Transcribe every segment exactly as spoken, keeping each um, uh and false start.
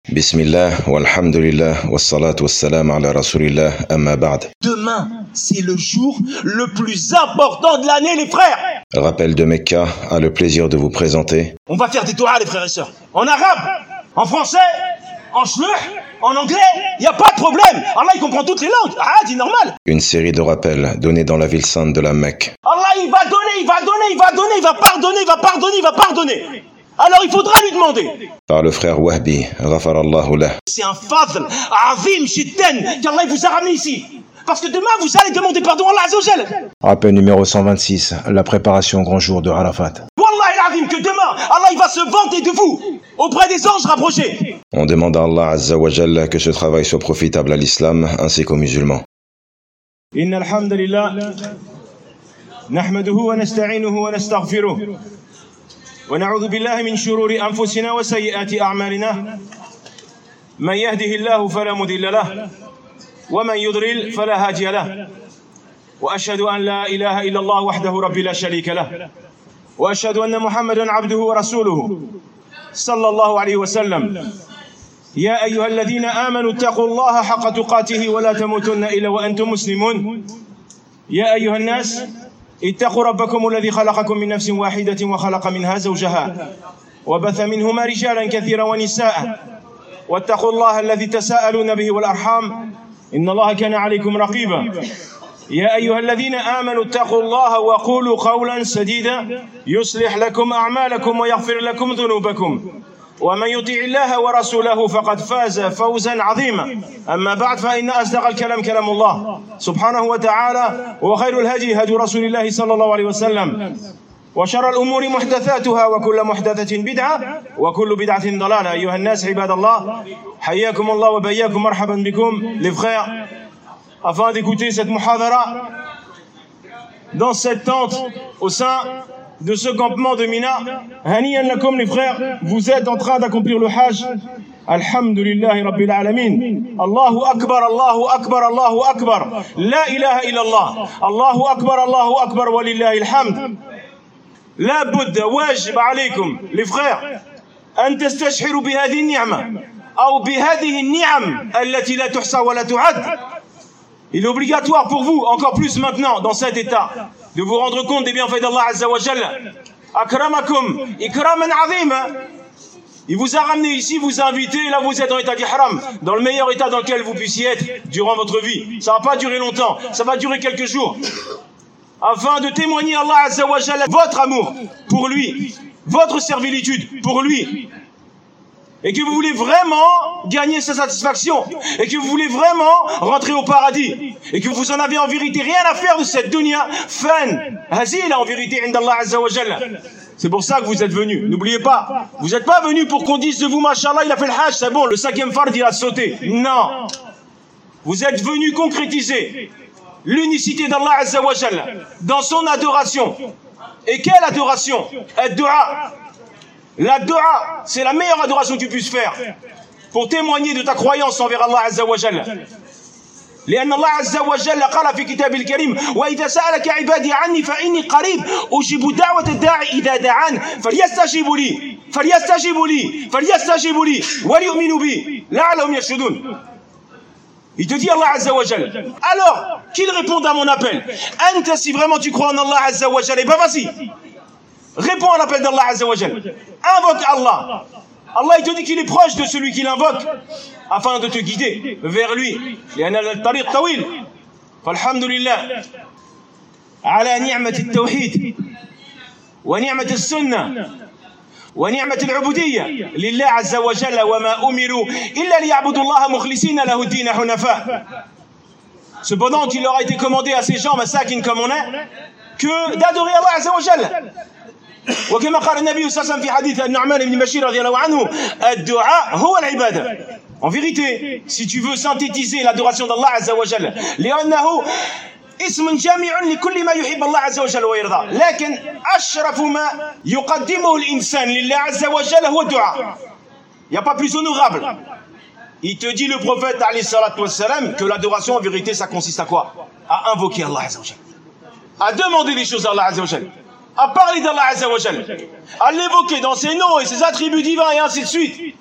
Bismillah, walhamdulillah, wassalatu wassalam ala rasulillah, amma ba'd. Demain, c'est le jour le plus important de l'année, les frères. Rappel de Mecca a le plaisir de vous présenter. On va faire des doigts, les frères et sœurs. En arabe, en français, en shluh, en anglais, il n'y a pas de problème. Allah, il comprend toutes les langues. Ah, c'est normal. Une série de rappels donnés dans la ville sainte de la Mecque. Allah, il va donner, il va donner, il va donner, il va pardonner, il va pardonner, il va pardonner. Alors il faudra lui demander. Par le frère Wahbi, ghafarallahu lah. C'est un fadl, azim, shiddan, qu'Allah vous a ramené ici. Parce que demain, vous allez demander pardon à Allah Azza wa Jal. Rappel numéro cent vingt-six, la préparation au grand jour de Arafat. Wallah azim, que demain, Allah il va se vanter de vous auprès des anges rapprochés. On demande à Allah Azza wa Jal que ce travail soit profitable à l'islam ainsi qu'aux musulmans. Inna alhamdulillah, nahmaduhu wa nasta'inuhu wa nastaghfiruh. ونعوذ بالله من شرور أنفسنا وسيئات أعمالنا من يهده الله فلا مضل له ومن يضلل فلا هادي له وأشهد أن لا إله إلا الله وحده ربي لا شريك له وأشهد أن محمدا عبده ورسوله صلى الله عليه وسلم يا أيها الذين آمنوا اتقوا الله حق تقاته ولا تموتن إلا وأنتم مسلمون يا أيها الناس اتقوا ربكم الذي خلقكم من نفس واحدة وخلق منها زوجها وبث منهما رجالا كثيرا ونساء واتقوا الله الذي تساءلون به والأرحام إن الله كان عليكم رقيبا يا أيها الذين آمنوا اتقوا الله وقولوا قولا سديدا يصلح لكم أعمالكم ويغفر لكم ذنوبكم ومن يطع الله ورسوله فقد فاز فوزا عظيما أما بعد فإن أصدق الكلام كلام الله سبحانه وتعالى وخير الهدي هدي رسول الله صلى الله عليه وسلم وشر الأمور محدثاتها وكل محدثة بدعة وكل بدعة ضلالة أيها الناس عباد الله حياكم الله وبياكم مرحبا بكم les frères afin d'écouter cette muhadara dans cette tente au sein de ce campement de Mina. Haniyan lakum les frères, vous êtes en train d'accomplir le Hajj. Alhamdulillahi Rabbil Alamin. Allahu Akbar, Allahu Akbar, Allahu Akbar. La ilaha illallah. Allahu Akbar, Allahu Akbar, walillahi alhamd. La budda wajib alaykum les frères أن تستشعروا بهذه النعمة أو بهذه النعم التي لا تحصى ولا تعد. Il est obligatoire pour vous, encore plus maintenant, dans cet état, de vous rendre compte des bienfaits d'Allah Azza wa Jalla. Akramakum, ikraman azima. Il vous a ramené ici, vous a invité, là vous êtes en état d'ihram, dans le meilleur état dans lequel vous puissiez être durant votre vie. Ça va pas durer longtemps, ça va durer quelques jours. Afin de témoigner à Allah Azza wa Jalla votre amour pour lui, votre servitude pour lui. Et que vous voulez vraiment gagner sa satisfaction, et que vous voulez vraiment rentrer au paradis, et que vous en avez en vérité rien à faire de cette dunya fan, hazila en vérité indallah azza wa jalla. C'est pour ça que vous êtes venus. N'oubliez pas, vous n'êtes pas venus pour qu'on dise de vous, mashallah, il a fait le hajj, c'est bon, le cinquième fard, il a sauté. Non. Vous êtes venus concrétiser l'unicité d'Allah azza wa jalla dans son adoration. Et quelle adoration? Ad-du'a. La dua, c'est la meilleure adoration que tu puisses faire pour témoigner de ta croyance envers Allah Azza wa Jalla. لأن الله عز وجل قال في كتاب الكريم وإذا سألك عبادي عني فإني قريب أجيب دعوة الداعي إذا دعان فليستجيبوا لي فليستجيبوا لي فليستجيبوا لي وليؤمنوا بي لعلهم يرشدون. Il te dit Allah Azza wa Jalla. Alors, qu'il réponde à mon appel. Anta, si vraiment tu crois en Allah Azza wa Jalla, bah vas-y. Réponds à l'appel d'Allah Azza wa Jal. Invoque Allah. Allah il te dit qu'il est proche de celui qui l'invoque afin de te guider vers lui. لأن الطريق طويل. فالحمد لله على نعمة التوحيد ونعمة السنة ونعمة العبودية لله عز وجل وما أمروا إلا ليعبدوا الله مخلصين له الدين حنفاء. Cependant, il leur a été commandé à ces gens masakin comme on est que d'adorer Allah Azza wa Jal. وكما قال النبي صلى الله عليه وسلم في حديث النعمان بن بشير رضي الله عنه الدعاء هو العبادة. En vérité, si tu veux synthétiser l'adoration d'Allah Azza wa Jalla, لأنه اسم جامع لكل ما يحب الله عز وجل ويرضى، لكن أشرف ما يقدمه الإنسان لله عز وجل هو الدعاء. Il n'y a pas plus honorable. Il te dit le prophète alayhi salatu wassalam que l'adoration en vérité ça consiste à quoi? À invoquer Allah Azza wa Jalla, à demander des choses à Allah Azza wa Jalla, à parler d'Allah Azza wa Jalla, à l'évoquer dans ses noms et ses attributs divins et ainsi de suite.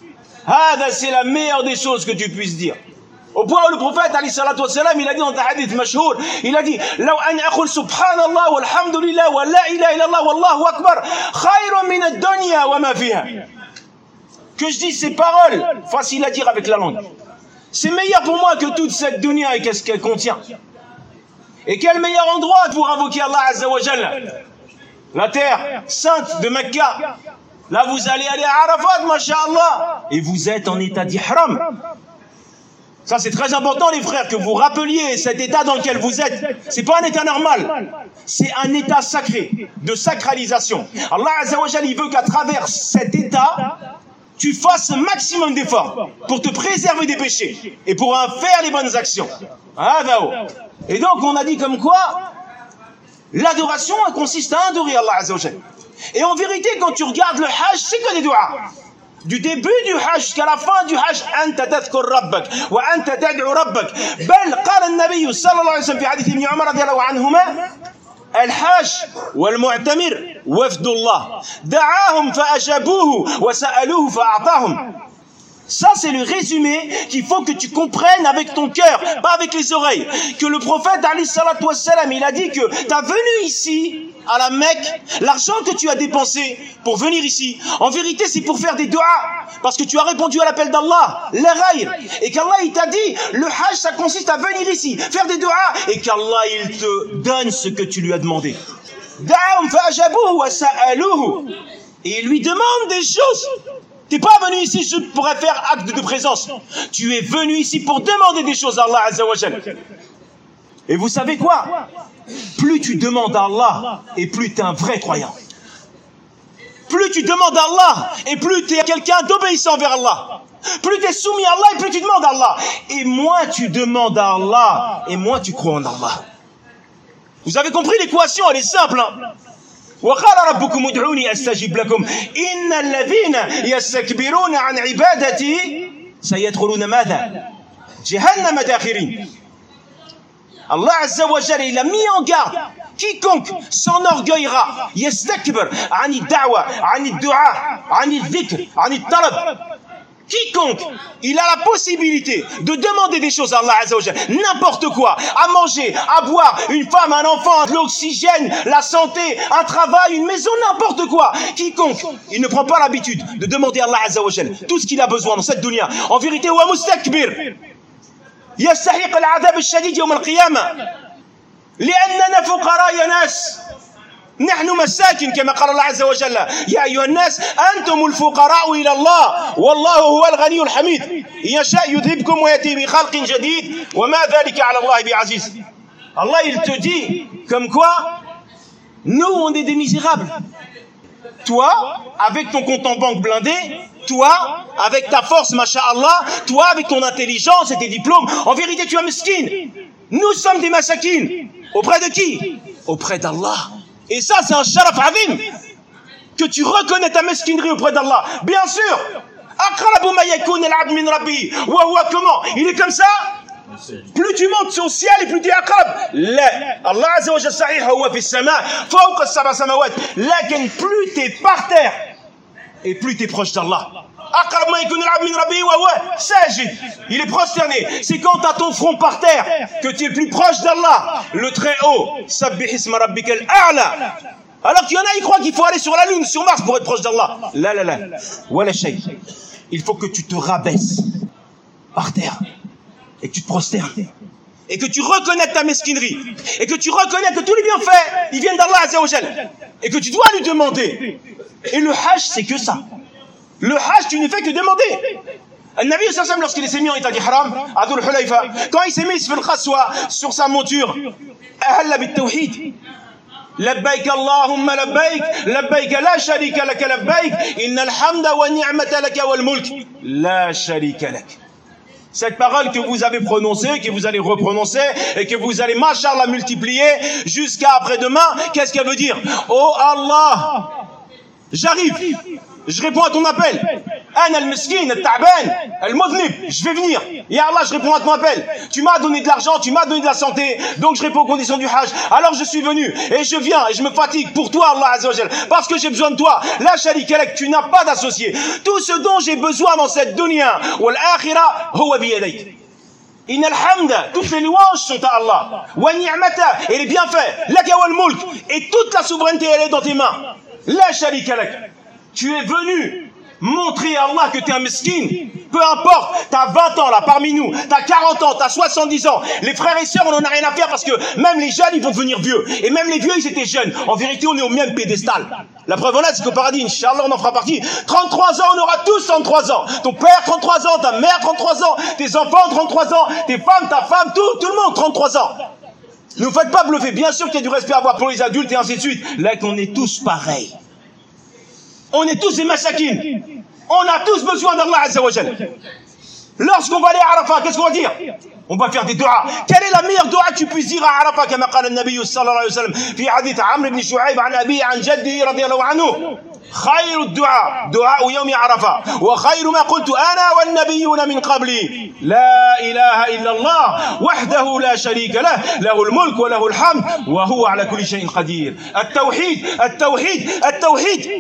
Hada, c'est la meilleure des choses que tu puisses dire. Au point où le prophète, alayhi salatu wa salam, il a dit dans un hadith mashhour, il a dit, Law an aqul subhanallah walhamdulillah wa la ilaha illallah wallahu akbar, khayrun min ad-dunya wa ma fiha. Que je dise ces paroles, facile à dire avec la langue. C'est meilleur pour moi que toute cette dunya et qu'est-ce qu'elle contient. Et quel meilleur endroit pour invoquer Allah Azza wa Jalla? La terre sainte de Mecca. Là, vous allez aller à Arafat, masha'Allah, et vous êtes en état d'ihram. Ça, c'est très important, les frères, que vous rappeliez cet état dans lequel vous êtes. C'est pas un état normal. C'est un état sacré, de sacralisation. Allah Azza wa Jalla, il veut qu'à travers cet état, tu fasses un maximum d'efforts pour te préserver des péchés et pour faire les bonnes actions. Et donc, on a dit comme quoi, l'adoration consiste à adorer Allah Azza wa Jalla. Et en vérité, quand tu regardes le Hajj, c'est que des doigts. Du début du Hajj jusqu'à la fin du Hajj, أنت تذكر ربك وأنت تدعو ربك. بل قال النبي صلى الله عليه وسلم في حديث ابن عمر رضي الله عنهما الحاج والمعتمر وفد الله دعاهم فأجابوه وسألوه فأعطاهم. Ça, c'est le résumé qu'il faut que tu comprennes avec ton cœur, pas avec les oreilles. Que le prophète, alayhi salatu wassalam, il a dit que tu as venu ici, à la Mecque, l'argent que tu as dépensé pour venir ici, en vérité, c'est pour faire des doigts, parce que tu as répondu à l'appel d'Allah, l'Ghayr, et qu'Allah, il t'a dit, le Hajj, ça consiste à venir ici, faire des doigts, et qu'Allah, il te donne ce que tu lui as demandé. Et il lui demande des choses. Tu n'es pas venu ici juste pour faire acte de présence. Tu es venu ici pour demander des choses à Allah Azza wa Jalla. Et vous savez quoi? Plus tu demandes à Allah, et plus tu es un vrai croyant. Plus tu demandes à Allah, et plus tu es quelqu'un d'obéissant envers Allah. Plus tu es soumis à Allah, et plus tu demandes à Allah. Et moins tu demandes à Allah, et moins tu crois en Allah. Vous avez compris l'équation, elle est simple, hein? وقال ربكم ادعوني استجب لكم ان الذين يستكبرون عن عبادتي سيدخلون ماذا جهنم داخرين. Allah Azza wa Jalla, il a mis en garde quiconque s'enorgueillera يستكبر عن الدعوة عن الدعاء عن الذكر عن الطلب. Quiconque, il a la possibilité de demander des choses à Allah Azza wa Jalla, n'importe quoi, à manger, à boire, une femme, un enfant, de l'oxygène, la santé, un travail, une maison, n'importe quoi. Quiconque, il ne prend pas l'habitude de demander à Allah Azza wa Jalla tout ce qu'il a besoin dans cette dunya. En vérité, wa mustakbir yastahiq al-adab al-shadid yawm al-qiyamah li'annana fuqara ya nas. نحن مساكين كما قال الله عز وجل يا أيها الناس أنتم الفقراء إلى الله والله هو الغني الحميد إن يشاء يذهبكم ويأتي بخلق جديد وما ذلك على الله بعزيز. Allah, il te dit comme quoi nous on est des misérables. Toi avec ton compte en banque blindé, toi avec ta force masha'Allah, toi avec ton intelligence et tes diplômes, en vérité tu es mesquine. Nous sommes des masakines. Auprès de qui? Auprès d'Allah. Et ça, c'est un sharaf azim, que tu reconnais ta mesquinerie auprès d'Allah. Bien sûr, aqrabu ma yakun al-abd min rabbi wa huwa comment? Il est comme ça. Plus tu montes au ciel et plus tu es aqrab. La Allah azza wa jalla sahih huwa fi as-sama' fawqa as-sab'a samawat. Lakin plus tu es par terre et plus tu es proche d'Allah. Aqrab ma yakun al-abd min rabbi wa huwa sajid. Il est prosterné. C'est quand tu as ton front par terre que tu es plus proche d'Allah, le très haut. Sabbih isma rabbikal a'la. Alors qu'il y en a, ils croient qu'il faut aller sur la lune, sur Mars pour être proche d'Allah. La la la. Wala shay. Il faut que tu te rabaisses par terre et que tu te prosternes et que tu reconnaisses ta mesquinerie et que tu reconnais que tous les bienfaits ils viennent d'Allah Azza wa Jalla et que tu dois lui demander. Et le Hajj, c'est que ça. Le Hajj, tu ne fais que demander. Le Nabi sallallahu alayhi wa sallam, lorsqu'il s'est mis en état d'ihram, à Dhul Hulayfa, quand il s'est mis sur le khaswa, sur sa monture, ahalla bit tawhid. لبيك اللهم لبيك لبيك لا شريك لك لبيك إن الحمد والنعمة لك والملك لا شريك لك. Cette parole que vous avez prononcée, que vous allez reprononcer et que vous allez, mashallah, multiplier jusqu'à après-demain, qu'est-ce qu'elle veut dire? Oh Allah, j'arrive, je réponds à ton appel. Ana al-miskin, al-ta'ban, al-mudhnib, je vais venir. Ya Allah, je réponds à ton appel. Tu m'as donné de l'argent, tu m'as donné de la santé, donc je réponds aux conditions du Hajj. Alors je suis venu et je viens et je me fatigue pour toi, Allah Azza wa Jal, parce que j'ai besoin de toi. La sharika lak, tu n'as pas d'associé. Tout ce dont j'ai besoin dans cette dunya, wal akhirah, huwa bi yadayk. Inna al-hamda, toutes les louanges sont à Allah. Wa ni'mata, et les bienfaits, laka wal mulk, et toute la souveraineté elle est dans tes mains. La sharika lak. Tu es venu montrer à Allah que tu es un mesquin. Peu importe, tu as vingt ans là parmi nous, tu as quarante ans, tu as soixante-dix ans. Les frères et sœurs, on n'en a rien à faire parce que même les jeunes, ils vont devenir vieux. Et même les vieux, ils étaient jeunes. En vérité, on est au même pédestal. La preuve en est, c'est qu'au paradis, Inch'Allah, on en fera partie. trente-trois ans, on aura tous trente-trois ans. Ton père, trente-trois ans, ta mère, trente-trois ans, tes enfants, trente-trois ans, tes femmes, ta femme, tout, tout le monde, trente-trois ans. Ne vous faites pas bluffer. Bien sûr qu'il y a du respect à avoir pour les adultes et ainsi de suite. Là, qu'on est tous pareils. On est tous des masakines. On a tous besoin d'Allah Azza wa Jal. Lorsqu'on va aller à Arafat, qu'est-ce qu'on va dire? On va faire des du'as. Quelle est la meilleure du'a que tu puisses dire à Arafat, comme قال النبي صلى الله عليه وسلم في حديث عمرو بن شعيب عن أبيه عن جده رضي الله عنه خير الدعاء دعاء يوم عرفة وخير ما قلت أنا والنبيون من قبلي لا إله إلا الله وحده لا شريك له له الملك وله الحمد وهو على كل شيء قدير. التوحيد التوحيد التوحيد.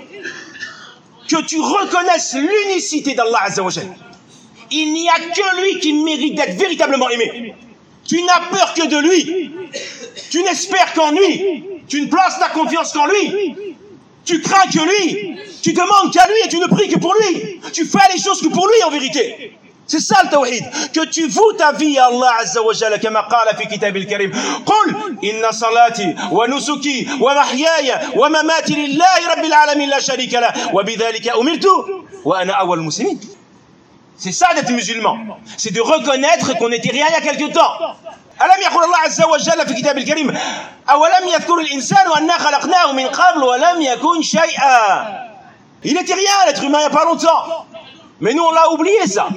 Que tu reconnaisses l'unicité d'Allah Azza wa Jal. Il n'y a que lui qui mérite d'être véritablement aimé. Tu n'as peur que de lui. Tu n'espères qu'en lui. Tu ne places ta confiance qu'en lui. Tu crains que lui. Tu demandes qu'à lui et tu ne pries que pour lui. Tu fais les choses que pour lui en vérité. C'est ça le tawhid. Que tu voues ta vie à Allah Azza wa Jalla كما قال في كتاب الكريم قل إن صلاتي ونسكي ومحياي ومماتي لله رب العالمين لا شريك له وبذلك أمرت وأنا أول المسلمين. C'est ça d'être musulman. C'est de reconnaître qu'on n'était rien il y a quelque temps. ألم يقل الله عز وجل في كتاب الكريم أولم يذكر الإنسان أنا خلقناه من قبل ولم يكن شيئا. Il n'était rien l'être humain il n'y a pas longtemps. Mais nous on l'a oublié ça.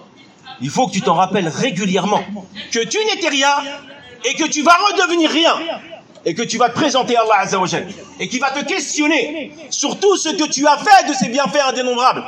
Il faut que tu t'en rappelles régulièrement que tu n'étais rien et que tu vas redevenir rien et que tu vas te présenter à Allah Azza wa Jal et qui va te questionner sur tout ce que tu as fait de ces bienfaits indénombrables.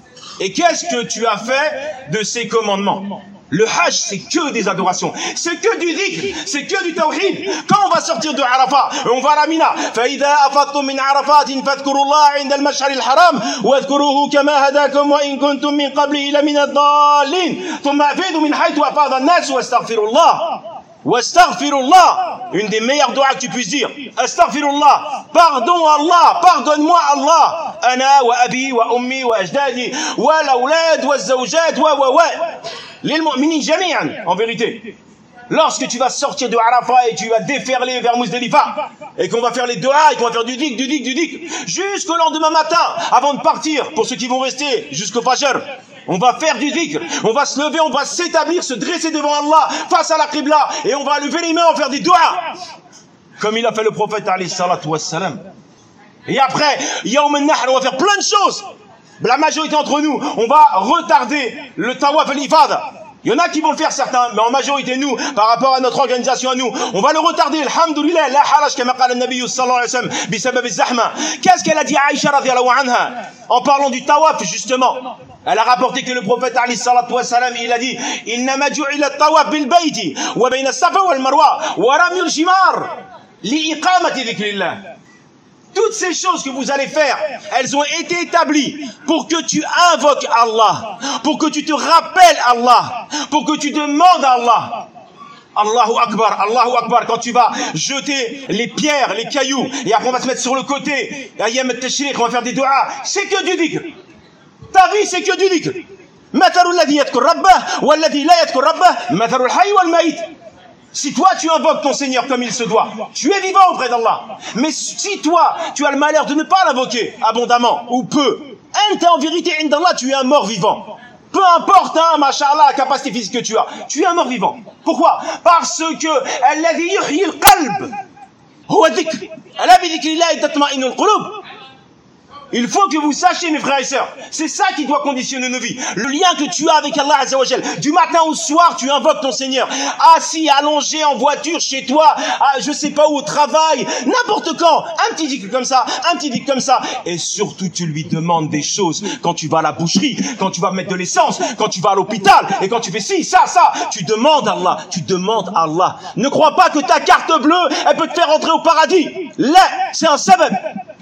Et qu'est-ce que tu as fait de ces commandements? Le Hajj, c'est que des adorations, c'est que du dhikr, c'est que du tawhid. Quand on va sortir de Arafat, on va à la Mina. فَإِذَا أَفَضْتُم مِّنْ عَرَفَاتٍ فاذكروا الله عند المشعر الحرام واذكروه كما هداكم وإن كنتم من قبله لمن الضالين ثم أفيضوا من حيث أفاض الناس واستغفروا الله Wastaghfirullah, une des meilleures doigts que tu puisses dire. Astaghfirullah, pardon Allah, pardonne-moi Allah. Ana wa abi wa ummi wa ajdadi wa l'awlad wa zawjat wa wa wa. Lil mu'minin jami'an, en vérité. Lorsque tu vas sortir de Arafat et tu vas déferler vers Muzdalifa et qu'on va faire les doigts et qu'on va faire du dik, du dik, du dik jusqu'au lendemain matin avant de partir, pour ceux qui vont rester jusqu'au Fajr, on va faire du dhikr, on va se lever, on va s'établir, se dresser devant Allah face à la Qibla et on va lever les mains, on va faire des doigts comme il a fait le prophète alayhi salatu wassalam. Et après, Yawm al-Nahr, on va faire plein de choses. La majorité d'entre nous, on va retarder le tawaf al-ifada. Il y en a qui vont le faire certains, mais en majorité nous, par rapport à notre organisation à nous, on va le retarder. Alhamdulillah, la haraj kama qala an-nabiy sallallahu alayhi wa sallam bisabab az-zahma. Qu'est-ce qu'elle a dit à Aïcha radhiyallahu anha en parlant du tawaf justement? Elle a rapporté que le prophète alayhi salatu wa salam, il a dit innama ju'ila at-tawaf bil bayti wa bayna as-safa wal marwa wa ramyu al-jimar li iqamati dhikrillah. Toutes ces choses que vous allez faire, elles ont été établies pour que tu invoques Allah, pour que tu te rappelles Allah, pour que tu demandes à Allah. Allahu Akbar, Allahu Akbar, quand tu vas jeter les pierres, les cailloux, et après on va se mettre sur le côté, Ayyam al-Tashriq, on va faire des du'as, c'est que du dhikr. Ta vie, c'est que du dhikr. Matharu alladhi yadhkur rabbah, wa alladhi la yadhkur rabbah, matharu al-hayy wal mayit. Si toi tu invoques ton Seigneur comme il se doit, tu es vivant auprès d'Allah. Mais si toi tu as le malheur de ne pas l'invoquer abondamment ou peu, en vérité, indallah, tu es un mort vivant. Peu importe, hein, mashallah, la capacité physique que tu as, tu es un mort vivant. Pourquoi? Parce que alladhi yuhyi al-qalb huwa dhikr. Ala bi dhikrillah tatma'innu al-qulub. Il faut que vous sachiez, mes frères et sœurs, c'est ça qui doit conditionner nos vies. Le lien que tu as avec Allah Azza wa Jal. Du matin au soir, tu invoques ton Seigneur. Assis, allongé en voiture, chez toi, à, je sais pas où, au travail, n'importe quand. Un petit dhikr comme ça, un petit dhikr comme ça. Et surtout, tu lui demandes des choses. Quand tu vas à la boucherie, quand tu vas mettre de l'essence, quand tu vas à l'hôpital, et quand tu fais ci, ça, ça, tu demandes à Allah. Tu demandes à Allah. Ne crois pas que ta carte bleue, elle peut te faire entrer au paradis. Là, c'est un sabab.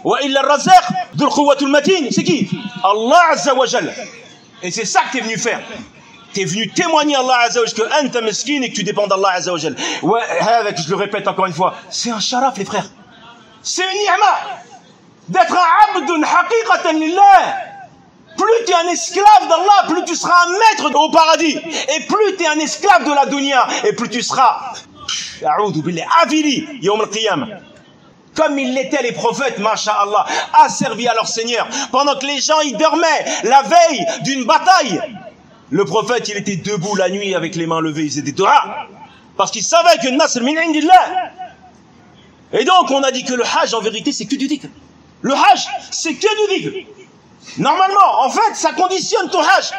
C'est qui? Allah Azza wa Jal. Et c'est ça que tu es venu faire. Tu es venu témoigner à Allah Azza wa Jal que anta miskin et que tu dépends d'Allah Azza wa Jal. Ouais, avec, je le répète encore une fois, c'est un sharaf, les frères. C'est une ni'ma d'être un abdun haqiqatan lillah. Plus tu es un esclave d'Allah, plus tu seras un maître au paradis. Et plus tu es un esclave de la dunya, et plus tu seras a'udhu billah avili yawm al-qiyamah. Comme ils l'étaient les prophètes, masha'Allah, asservis à leur Seigneur. Pendant que les gens, ils dormaient la veille d'une bataille. Le prophète, il était debout la nuit avec les mains levées, il faisait des dua. Parce qu'il savait que Nasr min indillah. Et donc, on a dit que le hajj, en vérité, c'est que du dhikr. Le hajj, c'est que du dhikr. Normalement, en fait, ça conditionne ton hajj.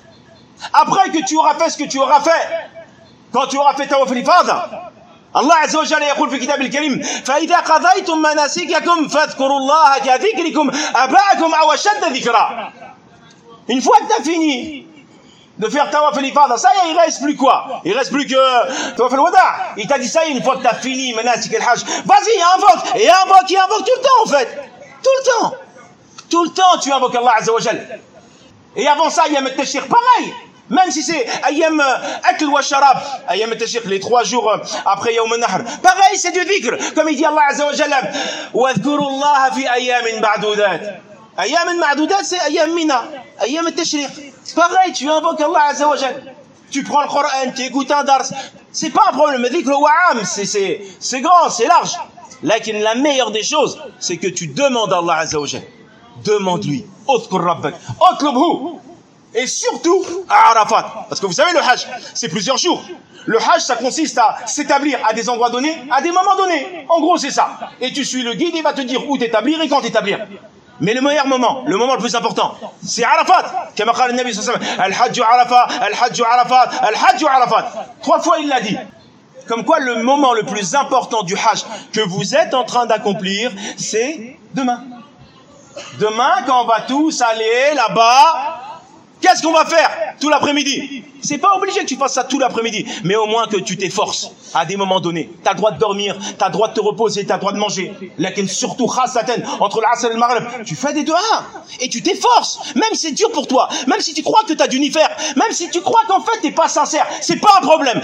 Après que tu auras fait ce que tu auras fait, quand tu auras fait tawaf al-ifada, Allah Azza wa Jalla يقول في كتاب الكريم فإذا قضيتم مناسككم فاذكروا الله كذكركم آباءكم أو أشد ذكرا. Une fois que tu as fini de faire tawaf al-ifada, ça y est, il reste plus quoi? Il reste plus que tawaf al-wada. Il t'a dit ça y est, une fois que tu as fini manasik al-hajj, vas-y, invoque, et invoque, et invoque tout le temps en fait. Tout le temps. Tout le temps tu invoques Allah Azza wa Jalla. Et avant ça, il y a le tashriq, pareil. Même si c'est ayam akl wa sharab, ayam tashriq, les trois jours après yawm al-nahr. Pareil, c'est du dhikr. Comme il dit Allah Azza wa Jalla, wa dhkuru Allah fi ayamin ma'dudat. Ayam ma'dudat, c'est ayam mina, ayam tashriq. Pareil, tu invoques Allah Azza wa Jalla. Tu prends le Coran, tu écoutes un dars. C'est pas un problème. Le dhikr wa am, c'est, c'est, c'est grand, c'est large. Lakin la meilleure des choses, c'est que tu demandes à Allah Azza wa Jalla. Demande-lui. Udhkur rabbak. Utlubhu. Et surtout à Arafat. Parce que vous savez, le hajj, c'est plusieurs jours. Le hajj, ça consiste à s'établir à des endroits donnés, à des moments donnés. En gros, c'est ça. Et tu suis le guide, il va te dire où t'établir et quand t'établir. Mais le meilleur moment, le moment le plus important, c'est Arafat. Comme a dit le Nabi sallallahu alayhi wa sallam, Al-Hajju Arafat, Al-Hajju Arafat, Al-Hajju Arafat. Trois fois, il l'a dit. Comme quoi, le moment le plus important du hajj que vous êtes en train d'accomplir, c'est demain. Demain, quand on va tous aller là-bas, qu'est-ce qu'on va faire tout l'après-midi? C'est pas obligé que tu fasses ça tout l'après-midi, mais au moins que tu t'efforces à des moments donnés. Tu as le droit de dormir, tu as le droit de te reposer, tu as le droit de manger. Lakin surtout, khassatan, entre l'Asr et le Maghrib, tu fais des doigts et tu t'efforces. Même si c'est dur pour toi, même si tu crois que tu as dû n'y faire, même si tu crois qu'en fait t'es pas sincère, c'est pas un problème.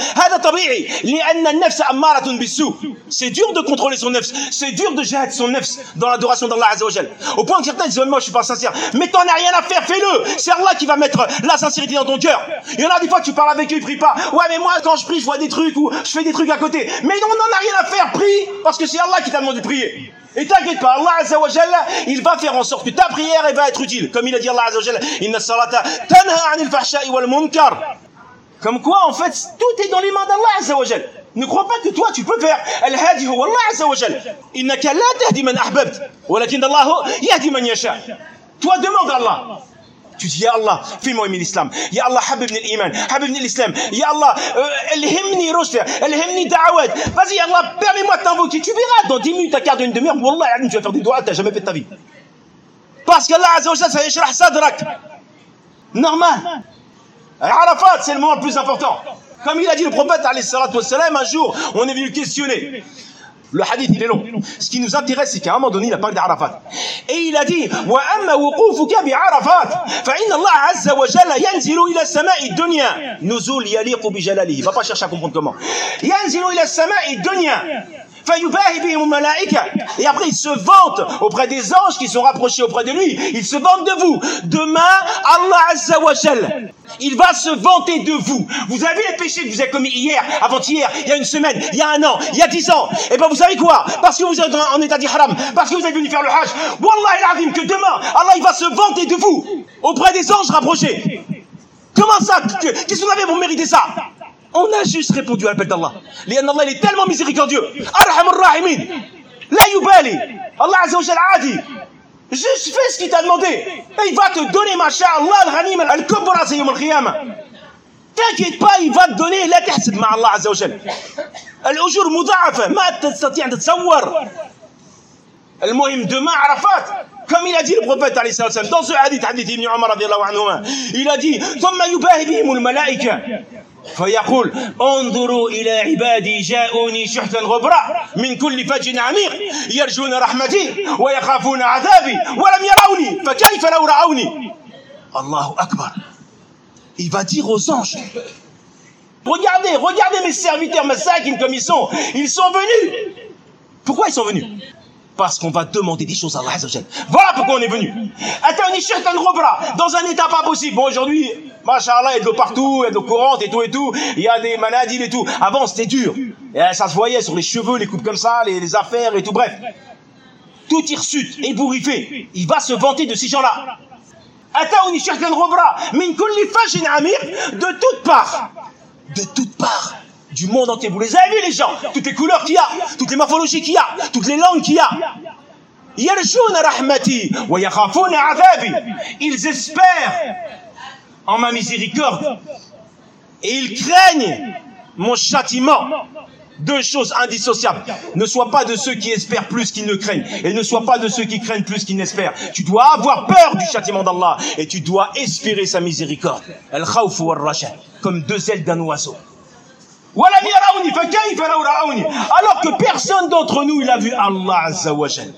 C'est dur de contrôler son nefs, c'est dur de gérer son nefs dans l'adoration d'Allah Azza wa Jal. Au point que certains disent, moi je suis pas sincère. Mais t'en as rien à faire, fais-le. C'est Allah qui va mettre la sincérité dans ton cœur. Il y en a des fois tu parles avec eux, ils prient pas. Ouais, mais moi quand je prie, je vois des trucs ou je fais des trucs à côté. Mais non, on n'en a rien à faire, prie, parce que c'est Allah qui t'a demandé de prier. Et t'inquiète pas, Allah Azza wa Jalla, il va faire en sorte que ta prière, elle va être utile. Comme il a dit Allah Azza wa Jalla, Inna salata tanha anil fahsha'i wal munkar. Comme quoi, en fait, tout est dans les mains d'Allah Azza wa Jalla. Ne crois pas que toi, tu peux faire. Al-hadi huwa Allah Azza wa Jalla. Innaka la tahdi man ahbabt, walakin Allah yahdi man yasha. Toi, demande à Allah. Tu dis, Ya Allah, fais-moi aimer l'islam. Ya Allah, habibni l'iman, habibni l'islam. Ya Allah, elhimni rushda, elhimni da'awad. Vas-y, Allah, permets-moi de t'invoquer. Tu verras, dans dix minutes, un quart d'heure, une demi-heure, Wallah, tu vas faire des doigts que tu n'as jamais fait de ta vie. Parce qu'Allah Azza wa Jalla, ça yashrah sadrak. Normal. Arafat, c'est le moment le plus important. Comme il a dit le prophète, alayhi salatu wassalam, un jour, on est venu le questionner. Le hadith, il est long. Ce qui nous intéresse, c'est qu'à un moment donné, il a parlé d'Arafat. Et il a dit, وَأَمَّا وُقُوفُكَ بِعَرَفَاتٍ فَإِنَّ اللَّهَ عَزَّ وَجَلَّ يَنْزِلُ إِلَى السَّمَاءِ الدُّنْيَا نُزُولْ يَلِيقُ بِجَلَالِهِ. Il va pas chercher à comprendre comment. يَنْزِلُ إِلَى السَّمَاءِ الدُّنْيا فَيُبَاهِ بِهِمُ الْمَلَائِكَةُ. Et après, il se vante auprès des anges qui sont rapprochés auprès de lui. Il se vante de vous. Demain, Allah Azza wa Jal, il va se vanter de vous. Vous avez les péchés que vous avez commis hier, avant-hier, il y a une semaine, il y a un an, il y a dix ans. Et ben vous savez quoi? Parce que vous êtes en état d'ihram, parce que vous êtes venu faire le hajj, Wallah al-azim, que demain, Allah il va se vanter de vous auprès des anges rapprochés. Comment ça? Qu'est-ce que vous avez pour mériter ça? On a juste répondu à l'appel d'Allah. Lian Allah il est tellement miséricordieux. Arhamur rahimin. La yubali. Allah Azza wa Jalla adi. Juste fais ce qu'il t'a demandé. Et il va te donner, masha'Allah, al-ghanim, al-kubra, c'est yom al-qiyamah. T'inquiète pas, il va te donner, la tahsib ma Allah azza wa jal. Al-ujur muda'afa, ma tastati' an tatsawwar. Al-muhim, demain, Arafat, comme il a dit le prophète, dans ce hadith, hadith ibn Umar, il a dit, ثم يباهي بهم الملائكة فيقول انظروا إلى عبادي جاءوني شحتا غبرا من كل فج عميق يرجون رحمتي ويخافون عذابي ولم يروني فكيف لو رأوني. الله أكبر. Il va dire aux anges, regardez, regardez mes serviteurs masakin comme ils sont, ils sont venus. Pourquoi ils sont venus? Parce qu'on va demander des choses à Allah Azza wa Jal. Voilà pourquoi on est venu. Attends, shaitan robra, dans un état pas possible. Bon, aujourd'hui, machallah, il y a de l'eau partout, il y a de l'eau courante et tout et tout. Il y a des maladies et tout. Avant, c'était dur. Et ça se voyait sur les cheveux, les coupes comme ça, les, les affaires et tout. Bref. Tout hirsute, ébouriffé. Il va se vanter de ces gens-là. Attends, shaitan robra, min kulli fajin amir, de toutes parts. De toutes parts. Du monde entier. Vous les avez vus, les gens? Toutes les couleurs qu'il y a, toutes les morphologies qu'il y a, toutes les langues qu'il y a. Yarjouna rahmati wa yakhafuna adhabi. Ils espèrent en ma miséricorde et ils craignent mon châtiment. Deux choses indissociables. Ne sois pas de ceux qui espèrent plus qu'ils ne craignent, et ne sois pas de ceux qui craignent plus qu'ils n'espèrent. Tu dois avoir peur du châtiment d'Allah et tu dois espérer sa miséricorde. Al-khawf wa al-raja, comme deux ailes d'un oiseau. Alors que personne d'entre nous il a vu Allah Azza wa Jal.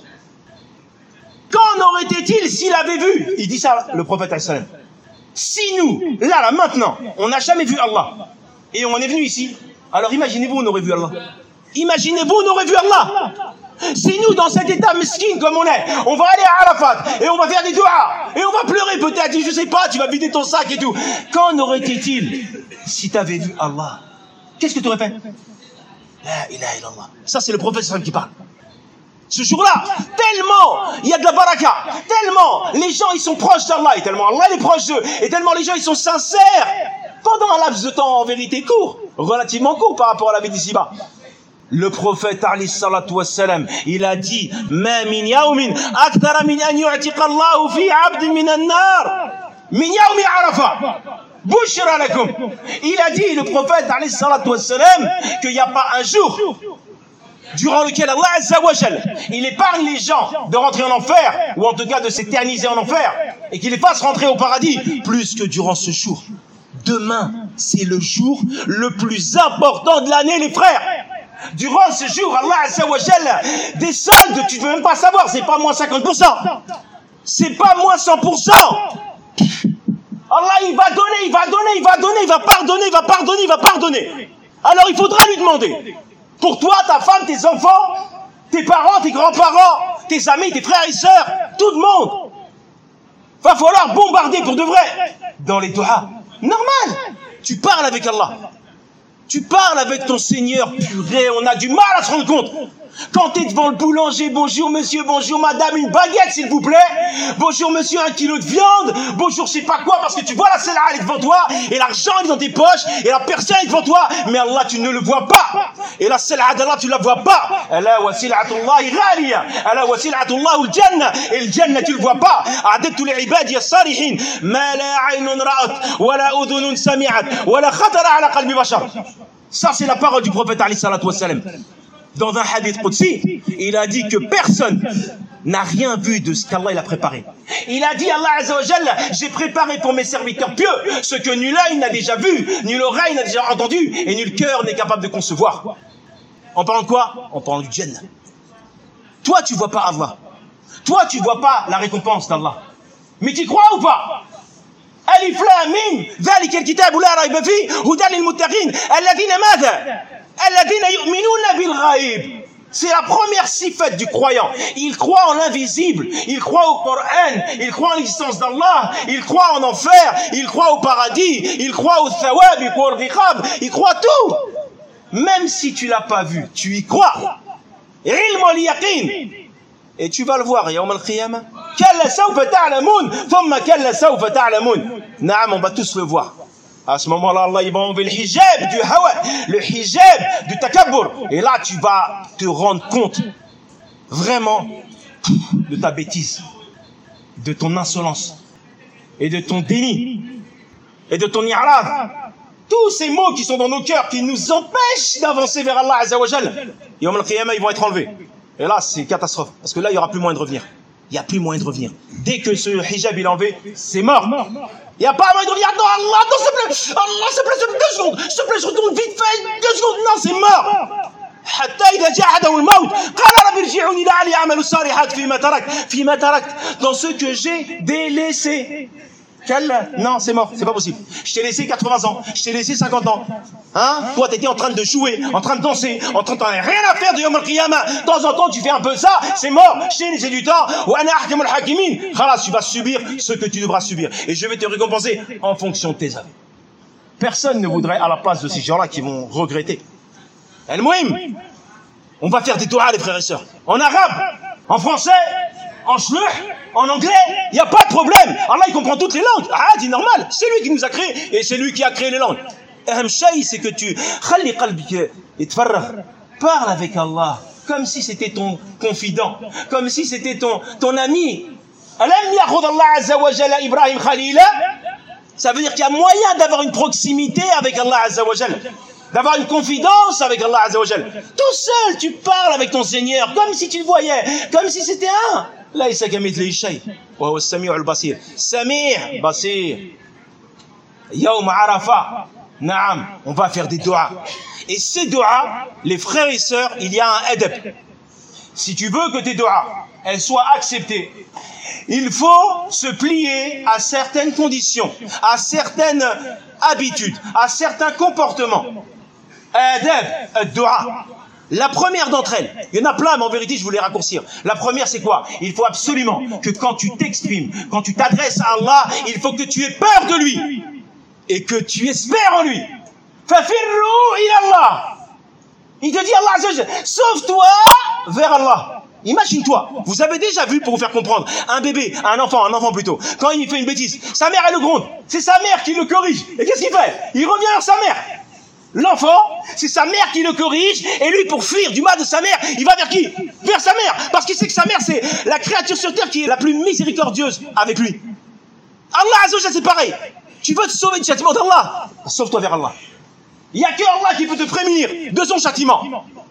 Qu'en aurait-il s'il avait vu? Il dit ça, le prophète alayhi salam. Si nous, là, là, maintenant, on n'a jamais vu Allah, et on est venu ici, alors imaginez-vous, on aurait vu Allah. Imaginez-vous, on aurait vu Allah. Si nous, dans cet état mesquin comme on est, on va aller à Arafat, et on va faire des doigts, et on va pleurer peut-être, je sais pas, tu vas vider ton sac et tout. Qu'en aurait-il si tu avais vu Allah? Qu'est-ce que tu aurais fait? La ilaha illallah. Ça, c'est le prophète qui parle. Ce jour-là, tellement il y a de la baraka, tellement les gens ils sont proches d'Allah, et tellement Allah est proche d'eux, et tellement les gens ils sont sincères, pendant un laps de temps en vérité court, relativement court par rapport à la vie d'ici-bas. Le prophète alayhi salatu wassalam, il a dit, ma min yawmin akthara min an yu'tiqa Allahu fi 'abdin min an-nar min yawmi Arafah. Bushra lakum. Il a dit, le prophète alayhi salatu wassalam, qu'il n'y a pas un jour durant lequel Allah Azza wa Jal, il épargne les gens de rentrer en enfer, ou en tout cas de s'éterniser en enfer, et qu'il les fasse rentrer au paradis, plus que durant ce jour. Demain, c'est le jour le plus important de l'année, les frères. Durant ce jour, Allah Azza wa Jal, des soldes, tu ne veux même pas savoir, c'est pas moins cinquante pour cent. C'est pas moins cent pour cent. Allah, il va donner, il va donner, il va donner, il va pardonner, il va pardonner, il va pardonner. Alors il faudra lui demander. Pour toi, ta femme, tes enfants, tes parents, tes grands-parents, tes amis, tes frères et sœurs, tout le monde. Va falloir bombarder pour de vrai. Dans les doigts. Normal. Tu parles avec Allah. Tu parles avec ton Seigneur, purée, on a du mal à se rendre compte. Quand tu es devant le boulanger, bonjour monsieur, bonjour madame, une baguette s'il vous plaît. Bonjour monsieur, un kilo de viande. Bonjour je sais pas quoi, parce que tu vois la sela elle est devant toi, et l'argent est dans tes poches, et la personne est devant toi, mais Allah tu ne le vois pas. Et la sela d'Allah tu la vois pas. Ala wa sil'atullahi ghaliya, ala wa sil'atullahu al-jannah, et le jannah tu le vois pas. A'dadtu li'ibadi as-salihin ma la 'aynun ra'at wa la udhunun sami'at wa la khatara 'ala qalbi bashar. Ça c'est la parole du prophète alayhi salatu wassalam. Dans un hadith qudsi, il a dit que personne n'a rien vu de ce qu'Allah a préparé. Il a dit, Allah Azza wa Jalla, j'ai préparé pour mes serviteurs pieux ce que nul œil n'a déjà vu, nul oreille n'a déjà entendu, et nul cœur n'est capable de concevoir. En parlant de quoi? En parlant du Jannah. Toi, tu vois pas Allah. Toi, tu vois pas la récompense d'Allah. Mais tu crois ou pas? Alif Lam Mim, ذلك الكتاب لا ريب فيه هدى للمتقين الذين ماذا؟ C'est la première sifat du croyant. Il croit en l'invisible, il croit au Coran, il croit en l'existence d'Allah, il croit en enfer, il croit au paradis, il croit au thawab, il croit au riqab, il croit tout. Même si tu l'as pas vu, tu y crois. Ilm al-yaqin. Et tu vas le voir, yawm al-qiyamah. Kalla sawfa ta'lamun, thumma kalla sawfa ta'lamun. Naam, on va tous le voir. À ce moment-là, Allah il va enlever le hijab du hawa, le hijab du takabbur. Et là, tu vas te rendre compte vraiment de ta bêtise. de ton insolence et de ton déni et de ton i'rad. Tous ces mots qui sont dans nos cœurs, qui nous empêchent d'avancer vers Allah Azza wa Jal, Yawm al-Qiyamah, ils vont être enlevés. Et là, c'est une catastrophe. Parce que là, il n'y aura plus moyen de revenir. Il n'y a plus moyen de revenir. Dès que ce hijab il est enlevé, c'est mort. Il n'y a pas moyen de revenir. Non, Allah, non, s'il te plaît. Allah, s'il te plaît, deux secondes. S'il te plaît, je retourne vite fait. Deux secondes. Non, c'est mort. حتى إذا جاء أحدهم الموت قال رب ارجعوني لعلي أعمل الصالحات فيما تركت فيما تركت dans ce que j'ai délaissé. Quel... Non, c'est mort, c'est pas possible. Je t'ai laissé quatre-vingts ans, je t'ai laissé cinquante ans. Hein? Toi, t'étais en train de jouer, en train de danser, en train de rien à faire de Yawm al-Qiyamah. De temps en temps, tu fais un peu ça, c'est mort. Je t'ai laissé du temps. Wa ana ahkamul hakimin. Khalas, tu vas subir ce que tu devras subir. Et je vais te récompenser en fonction de tes œuvres. Personne ne voudrait à la place de ces gens-là qui vont regretter. El-Mouhim, on va faire des doigts, les frères et sœurs. En arabe, en français, en shluh, en anglais, il n'y a pas de problème. Allah, il comprend toutes les langues. Ah, c'est normal. C'est lui qui nous a créés et c'est lui qui a créé les langues. Ahem shay, c'est que tu khalli qalbika itfarragh. Parle avec Allah comme si c'était ton confident, comme si c'était ton, ton ami. Alam yakhud Allah Azza wa Jalla Ibrahim Khalila. Ça veut dire qu'il y a moyen d'avoir une proximité avec Allah Azza wa Jalla, d'avoir une confidence avec Allah Azza wa Jalla. Tout seul, tu parles avec ton Seigneur comme si tu le voyais, comme si c'était un. ليس كمثله شيء وهو السميع البصير. سميع بصير. يوم عرفة. Naam, on va faire des doigts. Et ces doigts, les frères et sœurs, il y a un adab. Si tu veux que tes doigts, elles soient acceptées, il faut se plier à certaines conditions, à certaines habitudes, à certains comportements. Adab, doua. La première d'entre elles, il y en a plein, mais en vérité, je voulais raccourcir. La première, c'est quoi? Il faut absolument que quand tu t'exprimes, quand tu t'adresses à Allah, il faut que tu aies peur de lui et que tu espères en lui. Fafirru ila Allah. Il te dit Allah Azza wa Jalla, sauve-toi vers Allah. Imagine-toi, vous avez déjà vu, pour vous faire comprendre, un bébé, un enfant, un enfant plutôt, quand il fait une bêtise, sa mère elle le gronde, c'est sa mère qui le corrige. Et qu'est-ce qu'il fait? Il revient vers sa mère. L'enfant, c'est sa mère qui le corrige, et lui, pour fuir du mal de sa mère, il va vers qui? Vers sa mère, parce qu'il sait que sa mère, c'est la créature sur terre qui est la plus miséricordieuse avec lui. Allah Azza wa Jalla, c'est pareil. Tu veux te sauver du châtiment d'Allah? Sauve-toi vers Allah. Il n'y a que Allah qui peut te prémunir de son châtiment.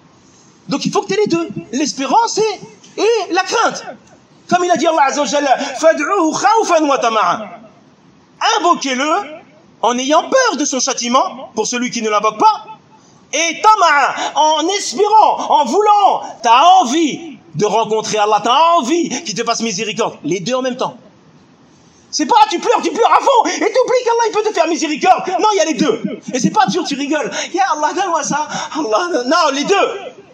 Donc il faut que tu aies les deux, l'espérance et, et la crainte. Comme il a dit Allah Azza wa Jalla, fad'uhu khawfan wa tama'an. Invoquez-le en ayant peur de son châtiment, pour celui qui ne l'invoque pas, et tama'a, en espérant, en voulant, tu as envie de rencontrer Allah, tu as envie qu'il te fasse miséricorde. Les deux en même temps. C'est pas tu pleures, tu pleures à fond, et t'oublies qu'Allah il peut te faire miséricorde. Non, il y a les deux. Et c'est pas toujours tu rigoles. Ya Allah, donne-moi ça. Allah, non, les deux.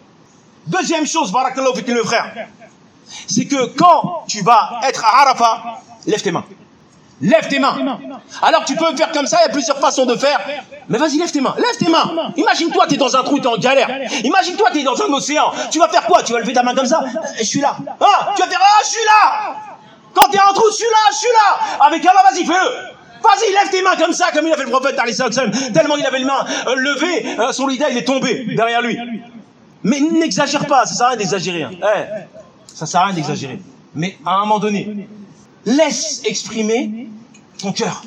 Deuxième chose, barakallahu fik le frère, c'est que quand tu vas être à Arafat, lève tes mains. Lève tes mains. Alors tu peux faire comme ça, il y a plusieurs façons de faire. Mais vas-y, lève tes mains. Lève tes mains. Imagine-toi, tu es dans un trou, tu es en galère. Imagine-toi, tu es dans un océan. Tu vas faire quoi? Tu vas lever ta main comme ça? Je suis là. Ah, tu vas faire, ah, je suis là. Quand tu es en trou, je suis là, je suis là. Avec Allah, vas-y, fais-le. Vas-y, lève tes mains comme ça, comme il a fait le prophète, tellement il avait les mains euh, levées, euh, son lidah, il est tombé derrière lui. Mais n'exagère pas, ça sert à rien d'exagérer. Hein. Eh, ça sert à rien d'exagérer. Mais à un moment donné, laisse exprimer ton cœur.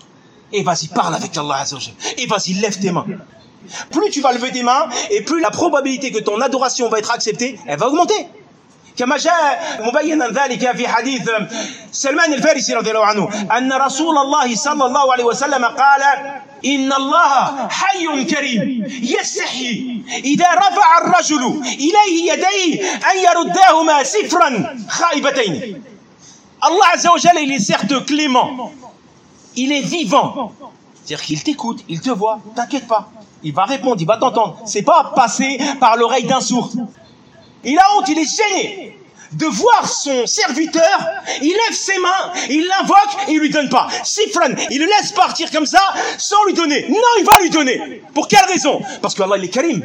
Et vas-y, parle avec Allah Azza wa Jalla. Et vas-y, lève tes mains. Plus tu vas lever tes mains, et plus la probabilité que ton adoration va être acceptée, elle va augmenter. كما جاء مبينا ذلك في حديث سلمان الفارسي رضي الله عنه أن رسول الله صلى الله عليه وسلم قال إن الله حي كريم يستحيي إذا رفع الرجل إليه يديه أن يرداهما صفرا خائبتين. Allah Azza wa Jalla, il est certes clément, il est vivant, c'est-à-dire qu'il t'écoute, il te voit, t'inquiète pas, il va répondre, il va t'entendre, c'est pas passer par l'oreille d'un sourd. Il a honte, il est gêné de voir son serviteur, il lève ses mains, il l'invoque et il lui donne pas. Sifran, il le laisse partir comme ça sans lui donner. Non, il va lui donner. Pour quelle raison? Parce que Allah il est Karim.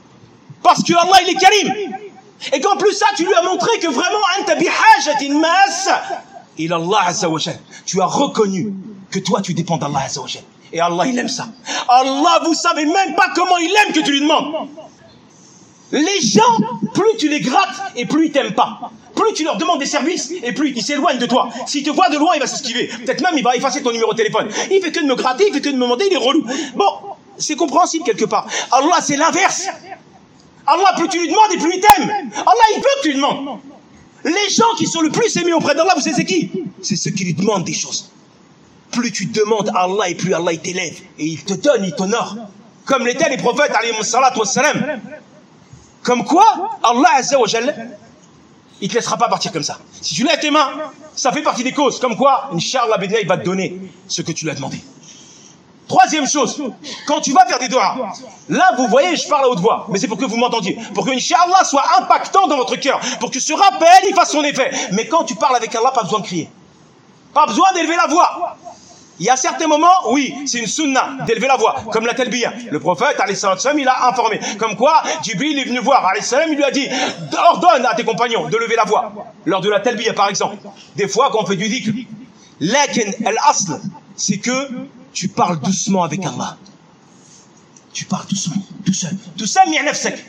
Parce que Allah il est Karim. Et qu'en plus ça, tu lui as montré que vraiment, anta bihajatin mas ila Allah Azza wa Jalla. Tu as reconnu que toi tu dépends d'Allah Azza wa Jalla. Et Allah il aime ça. Allah, vous savez même pas comment il aime que tu lui demandes. Les gens, plus tu les grattes et plus ils t'aiment pas. Plus tu leur demandes des services et plus ils s'éloignent de toi. S'il te voit de loin, il va s'esquiver. Peut-être même il va effacer ton numéro de téléphone. Il fait que de me gratter, il fait que de me demander, il est relou. Bon, c'est compréhensible quelque part. Allah, c'est l'inverse. Allah, plus tu lui demandes et plus il t'aime. Allah, il veut que tu lui demandes. Les gens qui sont le plus aimés auprès d'Allah, vous savez c'est qui? C'est ceux qui lui demandent des choses. Plus tu demandes à Allah et plus Allah il t'élève. Et il te donne, il t'honore. Comme l'étaient les prophètes, alayhi salatu wassalam. Comme quoi, Allah Azza wa Jalla, il te laissera pas partir comme ça. Si tu lèves tes mains, ça fait partie des causes. Comme quoi, Inch'Allah, il va te donner ce que tu lui as demandé. Troisième chose, quand tu vas faire des doigts, là vous voyez, je parle à haute voix, mais c'est pour que vous m'entendiez, pour que Inch'Allah soit impactant dans votre cœur, pour que ce rappel il fasse son effet. Mais quand tu parles avec Allah, pas besoin de crier, pas besoin d'élever la voix. Il y a certains moments, oui, c'est une sunna d'élever la voix, comme la talbiya. Le prophète, alayhi salatu wassalam, il a informé. Comme quoi, Jibril est venu voir, alayhi salam, il lui a dit, ordonne à tes compagnons de lever la voix. Lors de la talbiya, par exemple. Des fois, quand on fait du dhikr. Lakin al-asl, c'est que tu parles doucement avec Allah. Tu parles doucement, tout seul. Tout seul, mi' nafsak.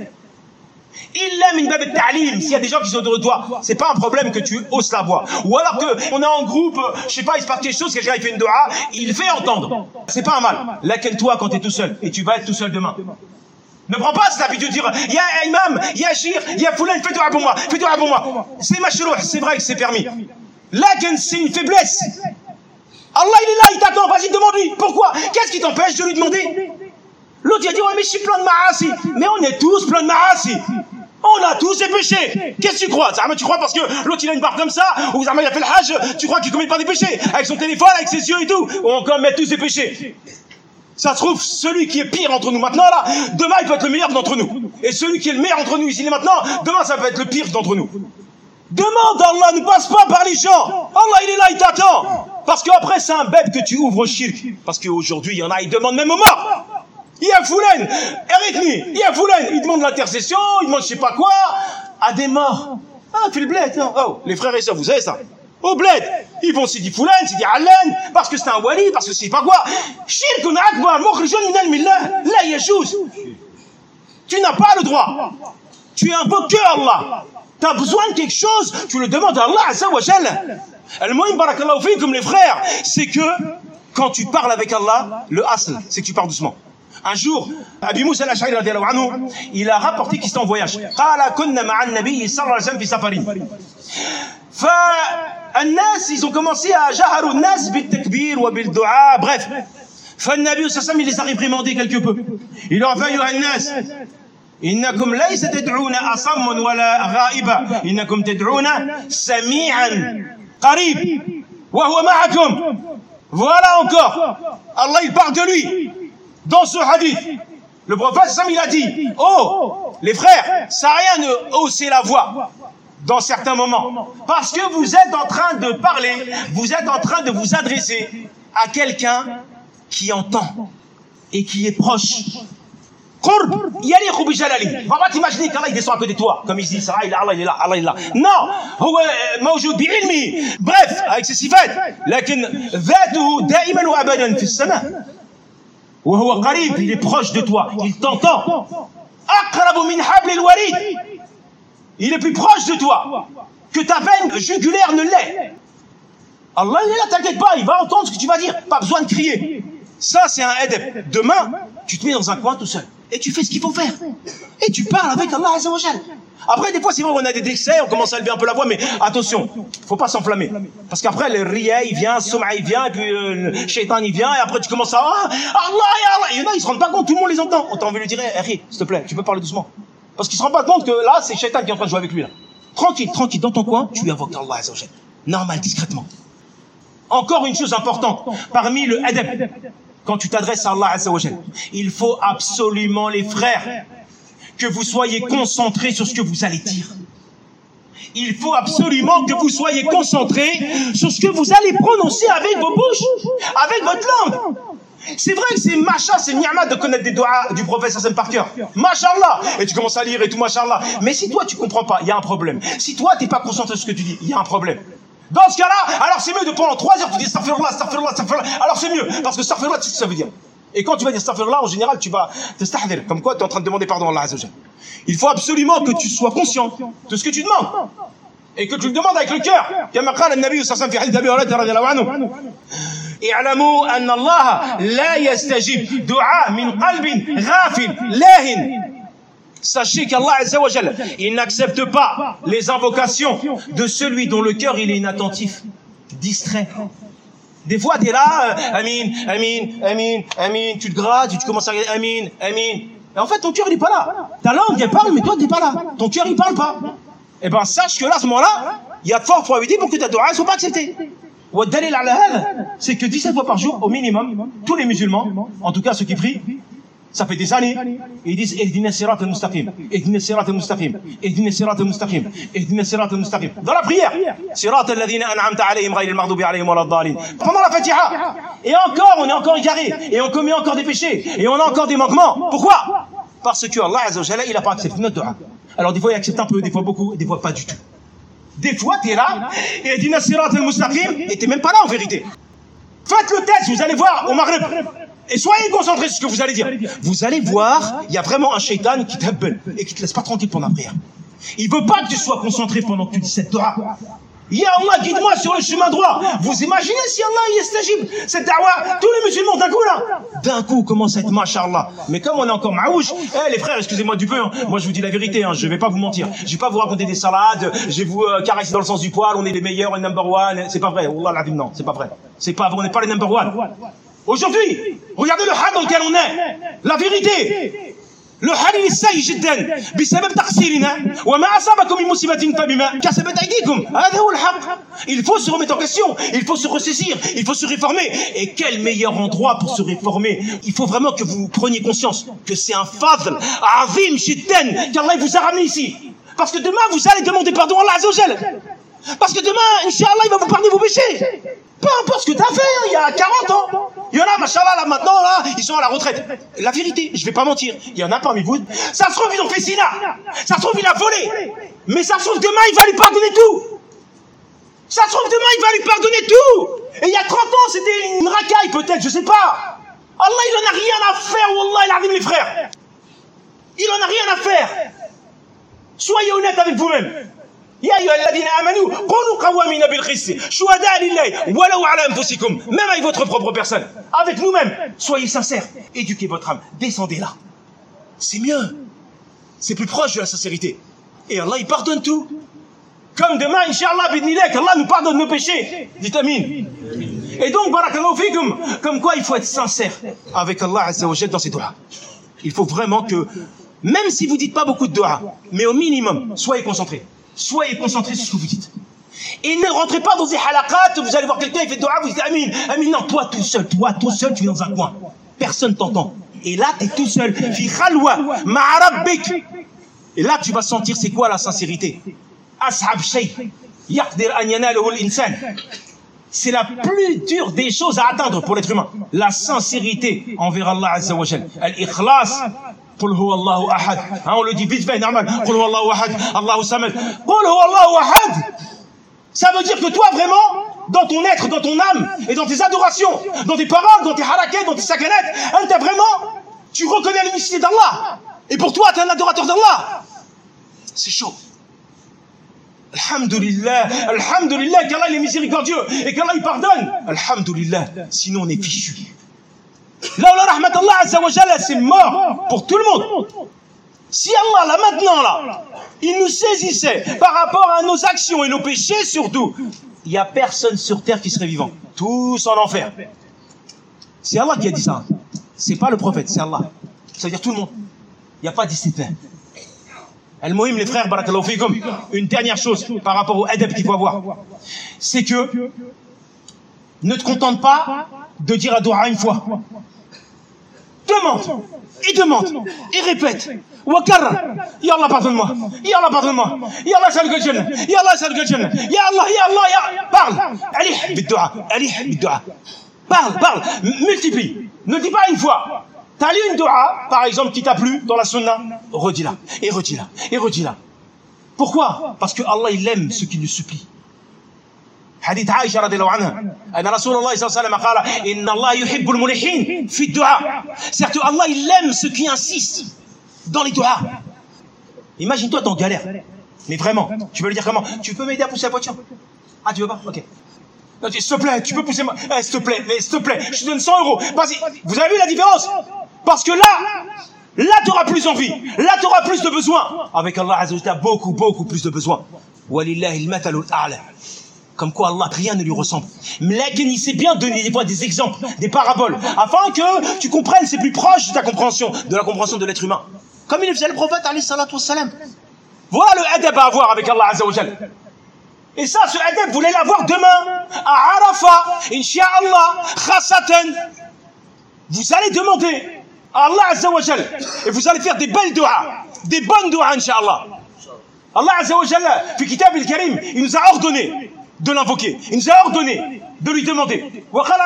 Illa min bab al-ta'lim. S'il y a des gens qui sont autour de toi, c'est pas un problème que tu hausses la voix. Ou alors que on est en groupe, je sais pas, il se passe quelque chose, quelqu'un il fait une doua, il fait entendre. C'est pas un mal. Laquelle toi quand tu es tout seul et tu vas être tout seul demain. Ne prends pas cette habitude de dire ya imam, ya shir, ya fulan, fais doua pour moi, fais doua pour moi. C'est mashrouh, c'est vrai que c'est permis. Lakin c'est une faiblesse. Allah il est là, il t'attend, vas-y demande-lui. Pourquoi? Qu'est-ce qui t'empêche de lui demander? L'autre il a dit ouais mais je suis plein de ma'asi. Mais on est tous plein de ma'asi. On a tous des péchés. Qu'est-ce que tu crois? Tu crois parce que l'autre il a une barre comme ça, ou il a fait le hajj, tu crois qu'il commet pas des péchés? Avec son téléphone, avec ses yeux et tout. On commet tous des péchés. Ça se trouve, celui qui est pire entre nous maintenant là, demain il peut être le meilleur d'entre nous. Et celui qui est le meilleur entre nous ici et maintenant, demain ça peut être le pire d'entre nous. Demande à Allah, ne passe pas par les gens. Allah il est là, il t'attend. Parce qu'après c'est un bête que tu ouvres au shirk. Parce qu'aujourd'hui il y en a, ils demandent même aux morts. Il y a Foulen, arrête-moi, il y a Foulen, il demande l'intercession, il demande je sais pas quoi, à des morts. Ah, fais le bled, non? Oh, les frères et sœurs, vous savez ça? Au bled, ils vont Sidi Foulen, Sidi Allen, parce que c'est un wali, parce que c'est pas quoi. Shirkun akbar, mukhrijun min al-millah, la yajouz. Tu n'as pas le droit. Tu es invoqué à Allah. Tu as besoin de quelque chose, tu le demandes à Allah Azza wa Jalla. Al-Muhim barakallahu fi, comme les frères, c'est que quand tu parles avec Allah, le asl, c'est que tu parles doucement. Un jour, Abi Moussa al-Ash'ari radiyallahu anhu, il a rapporté qu'il était en voyage. قال كنا مع النبي صلى الله عليه وسلم في سفر. فالناس ils ont commencé à جهروا الناس بالتكبير وبالدعاء, bref. فالنبي صلى الله عليه وسلم il les a réprimandés quelque peu. Il leur a fait أيها الناس إنكم ليس تدعون أصم ولا غائبا إنكم تدعون سميعا قريب وهو معكم. Voilà encore. Allah il parle de lui. Dans ce hadith, le prophète Sam il a dit, oh, les frères, ça n'a rien de hausser la voix dans certains moments. Parce que vous êtes en train de parler, vous êtes en train de vous adresser à quelqu'un qui entend et qui est proche. Qurb, yaliqu bi jalali. Va pas t'imaginer qu'Allah il descend à côté de toi, comme il dit, Allah il est là, Allah il est là. Non, huwa mawjoud bi ilmi. Bref, avec ses sifat, lakin dhatuhu da'iman wa abadan fi as-sama'. Il est proche de toi, il t'entend. Il est plus proche de toi que ta veine jugulaire ne l'est. Allah il est là, t'inquiète pas, il va entendre ce que tu vas dire, pas besoin de crier. Ça c'est un adab. Demain, tu te mets dans un coin tout seul et tu fais ce qu'il faut faire. Et tu parles avec Allah Azza wa Jalla. Après, des fois, c'est vrai, on a des décès, on commence à lever un peu la voix, mais attention, faut pas s'enflammer. Parce qu'après, le riya, il vient, le soum'a, il vient, et puis euh, le shaitan, il vient, et après, tu commences à, ah, Allah, Allah. Il y en a, ils se rendent pas compte, tout le monde les entend. On t'a envie de lui dire, Harry, s'il te plaît, tu peux parler doucement. Parce qu'ils se rendent pas compte que là, c'est shaitan qui est en train de jouer avec lui, là. Tranquille, tranquille, dans ton coin, tu lui invoques Allah Azza wa Jalla. Normal, discrètement. Encore une chose importante, parmi le adab, quand tu t'adresses à Allah Azza wa Jalla, il faut absolument, les frères, que vous soyez concentrés sur ce que vous allez dire. Il faut absolument que vous soyez concentrés sur ce que vous allez prononcer avec vos bouches, avec votre langue. C'est vrai que c'est macha, c'est ni'ma de connaître des doigts du prophète Sassam par cœur. Mashallah. Et tu commences à lire et tout, mashallah. Mais si toi tu comprends pas, il y a un problème. Si toi t'es pas concentré sur ce que tu dis, il y a un problème. Dans ce cas-là, alors c'est mieux de pendant trois heures tu dis astaghfirullah, astaghfirullah, astaghfirullah. Alors c'est mieux, parce que astaghfirullah, tu sais ce que ça veut dire. Et quand tu vas dire astaghfirullah, en général, tu vas t'astahdir, comme quoi tu es en train de demander pardon à Allah Azza wa Jalla. Il faut absolument que tu sois conscient de ce que tu demandes. Et que tu le demandes avec le cœur. Comme قال النبي صلى الله عليه وسلم في حديث أبي هريرة رضي الله عنه اعلموا أن الله لا يستجيب دعاء من قلب غافل لاهٍ. Sachez qu'Allah Azza wa Jalla, il n'accepte pas les invocations de celui dont le cœur il est inattentif, distrait. Des fois, tu es là, euh, Amin, Amin, Amin, Amin, tu te grattes, tu commences à regarder Amin, Amin. Et en fait, ton cœur, il n'est pas là. Ta langue, elle parle, mais toi, tu n'es pas là. Ton cœur, il ne parle pas. Eh bien, sache que là, à ce moment-là, il y a de fortes probabilités pour que ta dua ne soit pas acceptée. C'est que dix-sept fois par jour, au minimum, tous les musulmans, en tout cas ceux qui prient, ça fait des années, ils disent Ihdina sirat al-mustaqim, Ihdina sirat al-mustaqim, Ihdina sirat al-mustaqim, Ihdina sirat al-mustaqim. Dans la prière, sirat alladhina an'amta alayhim ghayri al-maghdubi alayhim wala ad-dallin. Pendant la Fatiha, et encore, on est encore égaré, et on commet encore des péchés, et on a encore des manquements. Pourquoi? Parce que Allah Azza wa Jalla, il n'a pas accepté notre dua. Alors des fois, il accepte un peu, des fois beaucoup, et des fois pas du tout. Des fois, tu es là, et Ihdina sirat al-mustaqim, et tu n'es même pas là en vérité. Faites le test, vous allez voir au Maghreb. Et soyez concentrés sur ce que vous allez dire. Vous allez voir, il y a vraiment un shaitan qui t'appelle et qui te laisse pas tranquille pendant la prière. Il veut pas que tu sois concentré pendant que tu dis cette dua. Ya Allah, guide-moi sur le chemin droit. Vous imaginez si Allah y est stajib, cette da'wa, tous les musulmans d'un coup là, d'un coup commence à être masha'Allah. Mais comme on est encore maouche, eh les frères, excusez-moi du peu, hein. Moi je vous dis la vérité, hein. Je vais pas vous mentir. Je vais pas vous raconter des salades, je vais vous euh, caresser dans le sens du poil, on est les meilleurs, les number one. C'est pas vrai, Wallah l'azim, non, c'est pas vrai. C'est pas vrai, on n'est pas les number one. Aujourd'hui, regardez le hal dans lequel on est. La vérité. Le hal il est saï jiddan بسبب تقصيرنا وما أصابكم من مصيبة فبما كسبت أيديكم هذا هو الحق. Il faut se remettre en question, il faut se ressaisir, il faut se réformer. Et quel meilleur endroit pour se réformer? Il faut vraiment que vous preniez conscience que c'est un fadl azim jiddan qu'Allah vous a ramené ici. Parce que demain vous allez demander pardon à Allah Azza wa Jalla. Parce que demain, Inch'Allah, il va vous pardonner vos péchés. Peu importe ce que tu as fait, hein, il y a quarante ans. Il y en a, machallah, là, maintenant, là, ils sont à la retraite. La vérité, je vais pas mentir, il y en a parmi vous, ça se trouve, ils ont fait sina. Ça se trouve, il a volé. Mais ça se trouve, demain, il va lui pardonner tout. Ça se trouve, demain, il va lui pardonner tout. Et il y a trente ans, c'était une racaille, peut-être, je sais pas. Allah, il en a rien à faire, wallah, il arrive, les frères. Il en a rien à faire. Soyez honnête avec vous-même. يا أيها الذين آمنوا كونوا قوامين بالقسط شهداء لله ولو على أنفسكم. Même avec votre propre personne, avec nous-mêmes, soyez sincères, éduquez votre âme, descendez là. C'est mieux, c'est plus proche de la sincérité. Et Allah il pardonne tout. Comme demain, Inch'Allah, bidnillah, qu'Allah nous pardonne nos péchés. Dites amin. Et donc, barakallahu fikum, comme quoi il faut être sincère avec Allah Azza wa Jalla dans ses doigts. Il faut vraiment que, même si vous dites pas beaucoup de doigts, mais au minimum, soyez concentrés. Soyez concentrés sur ce que vous dites. Et ne rentrez pas dans des halaqat, vous allez voir quelqu'un, il fait dua, vous dites amin, amin, non, toi tout seul, toi tout seul, tu es dans un coin. Personne t'entend. Et là, tu es tout seul. Fi khalwa, ma'a rabbik. Et là, tu vas sentir c'est quoi la sincérité. Ashab shay, yaqdir an yanalahu al-insan. C'est la plus dure des choses à atteindre pour l'être humain. La sincérité envers Allah Azza wa Jal. Al-ikhlas. قل هو الله أحد. On le dit vite fait, normal. قل هو الله أحد الله الصمد. قل هو الله أحد. Ça veut dire que toi, vraiment, dans ton être, dans ton âme, et dans tes adorations, dans tes paroles, dans tes harakat, dans tes sakanat, t'as vraiment, tu reconnais l'unicité d'Allah. Et pour toi, tu es un adorateur d'Allah. C'est chaud. Alhamdulillah, Alhamdulillah, qu'Allah il est miséricordieux et qu'Allah il pardonne. Alhamdulillah, sinon on est fichu. Là, la rahmat Allah Azza wa Jalla, c'est mort pour tout le monde. Si Allah, là maintenant, là, il nous saisissait par rapport à nos actions et nos péchés surtout, il n'y a personne sur terre qui serait vivant. Tous en enfer. C'est Allah qui a dit ça. C'est pas le prophète, c'est Allah. Ça veut dire tout le monde. Il n'y a pas d'istinta. Al-Muhim, les frères, barakallahu fikum, une dernière chose par rapport au adab qu'il faut avoir, c'est que ne te contente pas de dire à dua une fois. Demande, et demande, et répète. Wakarra, Ya Allah pardonne-moi, Ya Allah pardonne-moi, Ya Allah salga jannah, Ya Allah salga jannah, Ya Allah, Ya Allah, Ya... Parle, allez, bid-dua, allez, bid-dua. Parle, parle, multiplie. Ne dis pas une fois. T'as lu une dua, par exemple, qui t'a plu dans la sunna, redis-la, et redis-la, et redis-la. Pourquoi? Parce que Allah, il aime ceux qui le supplient. حديث عائشة رضي الله عنها أن رسول الله صلى الله عليه وسلم قال إن الله يحب الملحين في الدعاء. Certes, Allah il aime ceux qui insistent dans les du'as. Imagine-toi t'es en galère. Mais vraiment, tu peux lui dire comment? Tu peux m'aider à pousser la voiture? Ah, tu veux pas? Ok. Non, s'il te plaît, tu peux pousser ma... Eh, s'il te plaît, mais s'il te plaît, je te donne cent euros. Vas-y. Vous avez vu la différence? Parce que là, là, tu auras plus envie. Là, tu auras plus de besoins. Avec Allah Azza wa Jalla, beaucoup, beaucoup plus de besoins. Walillahi al-mathalul a'la. Comme quoi Allah, rien ne lui ressemble. Mais là, il sait bien donner des fois des exemples, des paraboles, afin que tu comprennes, c'est plus proche de ta compréhension, de la compréhension de l'être humain. Comme il le faisait le prophète, alayhi salatu wassalam. Voilà le adab à avoir avec Allah Azza wa Jalla. Et ça, ce adab, vous allez l'avoir demain, à Arafat, Inch'Allah, Khassatan. Vous allez demander à Allah Azza wa Jalla, et vous allez faire des belles doigts, des bonnes doigts, Inch'Allah. Allah Azza wa Jalla, fi kitab al-karim, il nous a ordonné de l'invoquer. Il nous a ordonné de lui demander.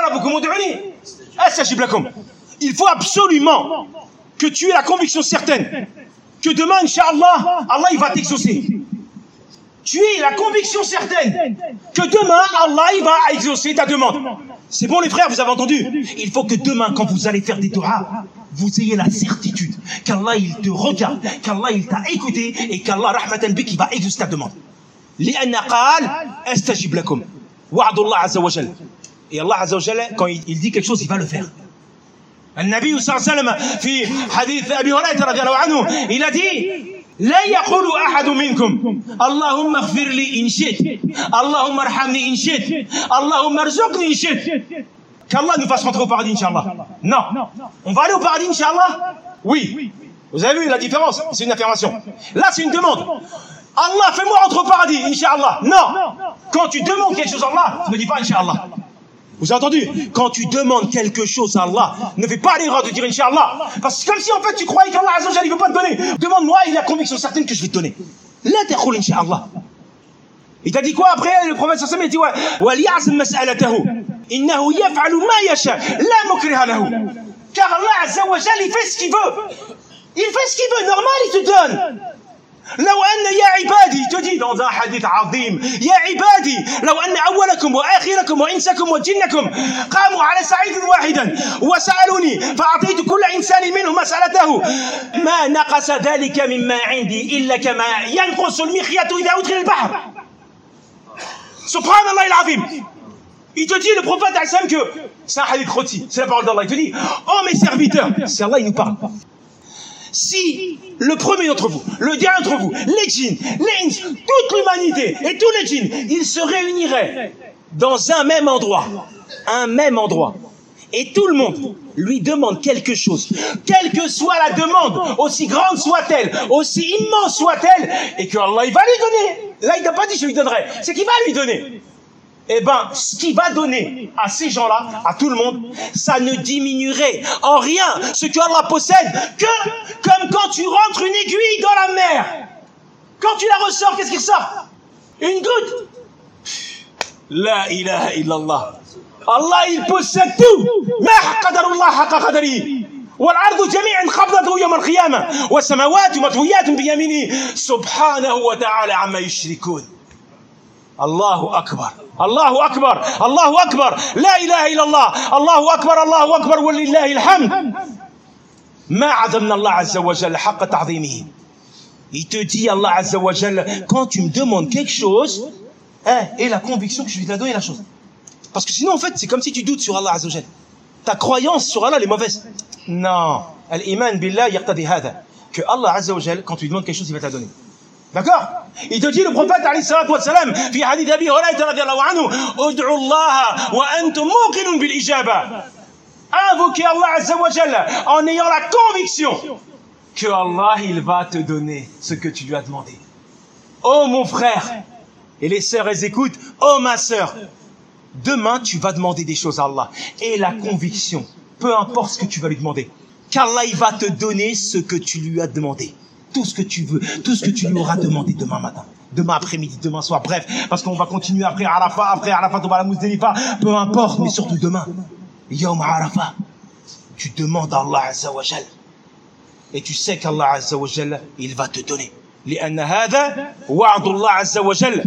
Il faut absolument que tu aies la conviction certaine que demain, Inch'Allah, Allah il va t'exaucer. Tu aies la conviction certaine que demain, Allah il va exaucer ta demande. C'est bon les frères, vous avez entendu? Il faut que demain, quand vous allez faire des doigts, vous ayez la certitude qu'Allah il te regarde, qu'Allah il t'a écouté et qu'Allah rahmatan bik il va exaucer ta demande. لأن قال استجب لكم وعد الله عز وجل. Et Allah عز وجل quand il, il dit quelque chose il va le faire. النبي صلى الله عليه وسلم في حديث أبي هريرة رضي الله عنه il a dit لا يقول أحد منكم اللهم اغفر لي إن شئت اللهم ارحمني إن شئت اللهم ارزقني إن شئت. Qu'Allah nous fasse rentrer au paradis Inch'Allah. Non. On va aller au paradis Inch'Allah? Oui. Vous avez vu la différence? C'est une affirmation. Là c'est une demande. Allah, fais-moi rentrer au paradis, Inch'Allah. Non. Quand tu demandes quelque chose à Allah, ne dis pas Inch'Allah. Vous avez entendu? Quand tu demandes quelque chose à Allah, ne fais pas l'erreur de dire Inch'Allah. Parce que c'est comme si en fait tu croyais qu'Allah Azza wa Jalla, il veut pas te donner. Demande-moi, il a conviction certaine que je vais te donner. La taqul Inch'Allah. Il t'a dit quoi après? Le prophète sallallahu alayhi wa sallam, il dit ouais. وَلْيَعْزِمْ مَسْأَلَتَهُ إِنَّهُ يَفْعَلُ مَا يَشَاءُ لَا مُكْرِهَ لَهُ. Car Allah Azza wa Jalla, il fait ce qu'il veut. Il fait ce qu'il veut. Normal, il te donne. لو أن يا عبادي تجي dans un hadith عظيم يا عبادي لو أن أولكم وآخركم وإنسكم وجنكم قاموا على صعيد واحدا وسألوني فأعطيت كل إنسان منهم مسألته ما نقص ذلك مما عندي إلا كما ينقص المخيط إذا أدخل البحر. سبحان الله العظيم. Il te dit, le prophète Al-Sam, que c'est un hadith khoti, c'est la parole d'Allah. Il te dit, oh mes serviteurs, c'est Allah, il nous parle. Si le premier d'entre vous, le dernier d'entre vous, les djinns, les ins, toute l'humanité et tous les djinns, ils se réuniraient dans un même endroit, un même endroit, et tout le monde lui demande quelque chose, quelle que soit la demande, aussi grande soit-elle, aussi immense soit-elle, et que Allah il va lui donner. Là il n'a pas dit je lui donnerai, c'est qu'il va lui donner. Eh ben, ce qu'il va donner à ces gens-là, à tout le monde, ça ne diminuerait en rien ce que Allah possède que comme quand tu rentres une aiguille dans la mer. Quand tu la ressors, qu'est-ce qui ressort? Une goutte. La ilaha illallah. Allah, il possède tout. Ma qadarullah haqqa qadari. والأرض جميعا قبضته يوم القيامة والسماوات مطويات بيمينه سبحانه وتعالى عما يشركون. الله أكبر الله أكبر الله أكبر لا إله إلا الله الله أكبر الله أكبر ولله الحمد ما عظمنا الله عز وجل حق تعظيمه. Il te dit Allah Azza wa Jalla, quand tu me demandes quelque chose, hein, et la conviction que je vais te la donner la chose. Parce que sinon en fait c'est comme si tu doutes sur Allah Azza wa Jalla. Ta croyance sur Allah elle est mauvaise. Non, al-iman billah yaqtadi hada, que Allah Azza wa Jalla, quand tu lui demandes quelque chose il va te la donner. D'accord? Il te dit le prophète alayhi salatu wa salam fi hadith Abi Hurayra radiyallahu anhu ud'u Allah wa antum muqinun bil ijaba. Invoquez Allah Azza wa Jalla en ayant la conviction que Allah il va te donner ce que tu lui as demandé. Oh mon frère, et les sœurs elles écoutent, oh ma sœur, demain tu vas demander des choses à Allah et la conviction, peu importe ce que tu vas lui demander, qu'Allah il va te donner ce que tu lui as demandé. Tout ce que tu veux, tout ce que tu lui auras demandé demain matin, demain après-midi, demain soir, bref, parce qu'on va continuer après Arafat, après Arafat on va à la Muzdalifa, peu importe, mais surtout demain, Yawm Arafat, tu demandes à Allah Azza wa Jalla, et tu sais qu'Allah Azza wa Jalla, il va te donner. لأن هذا وعد الله عز وجل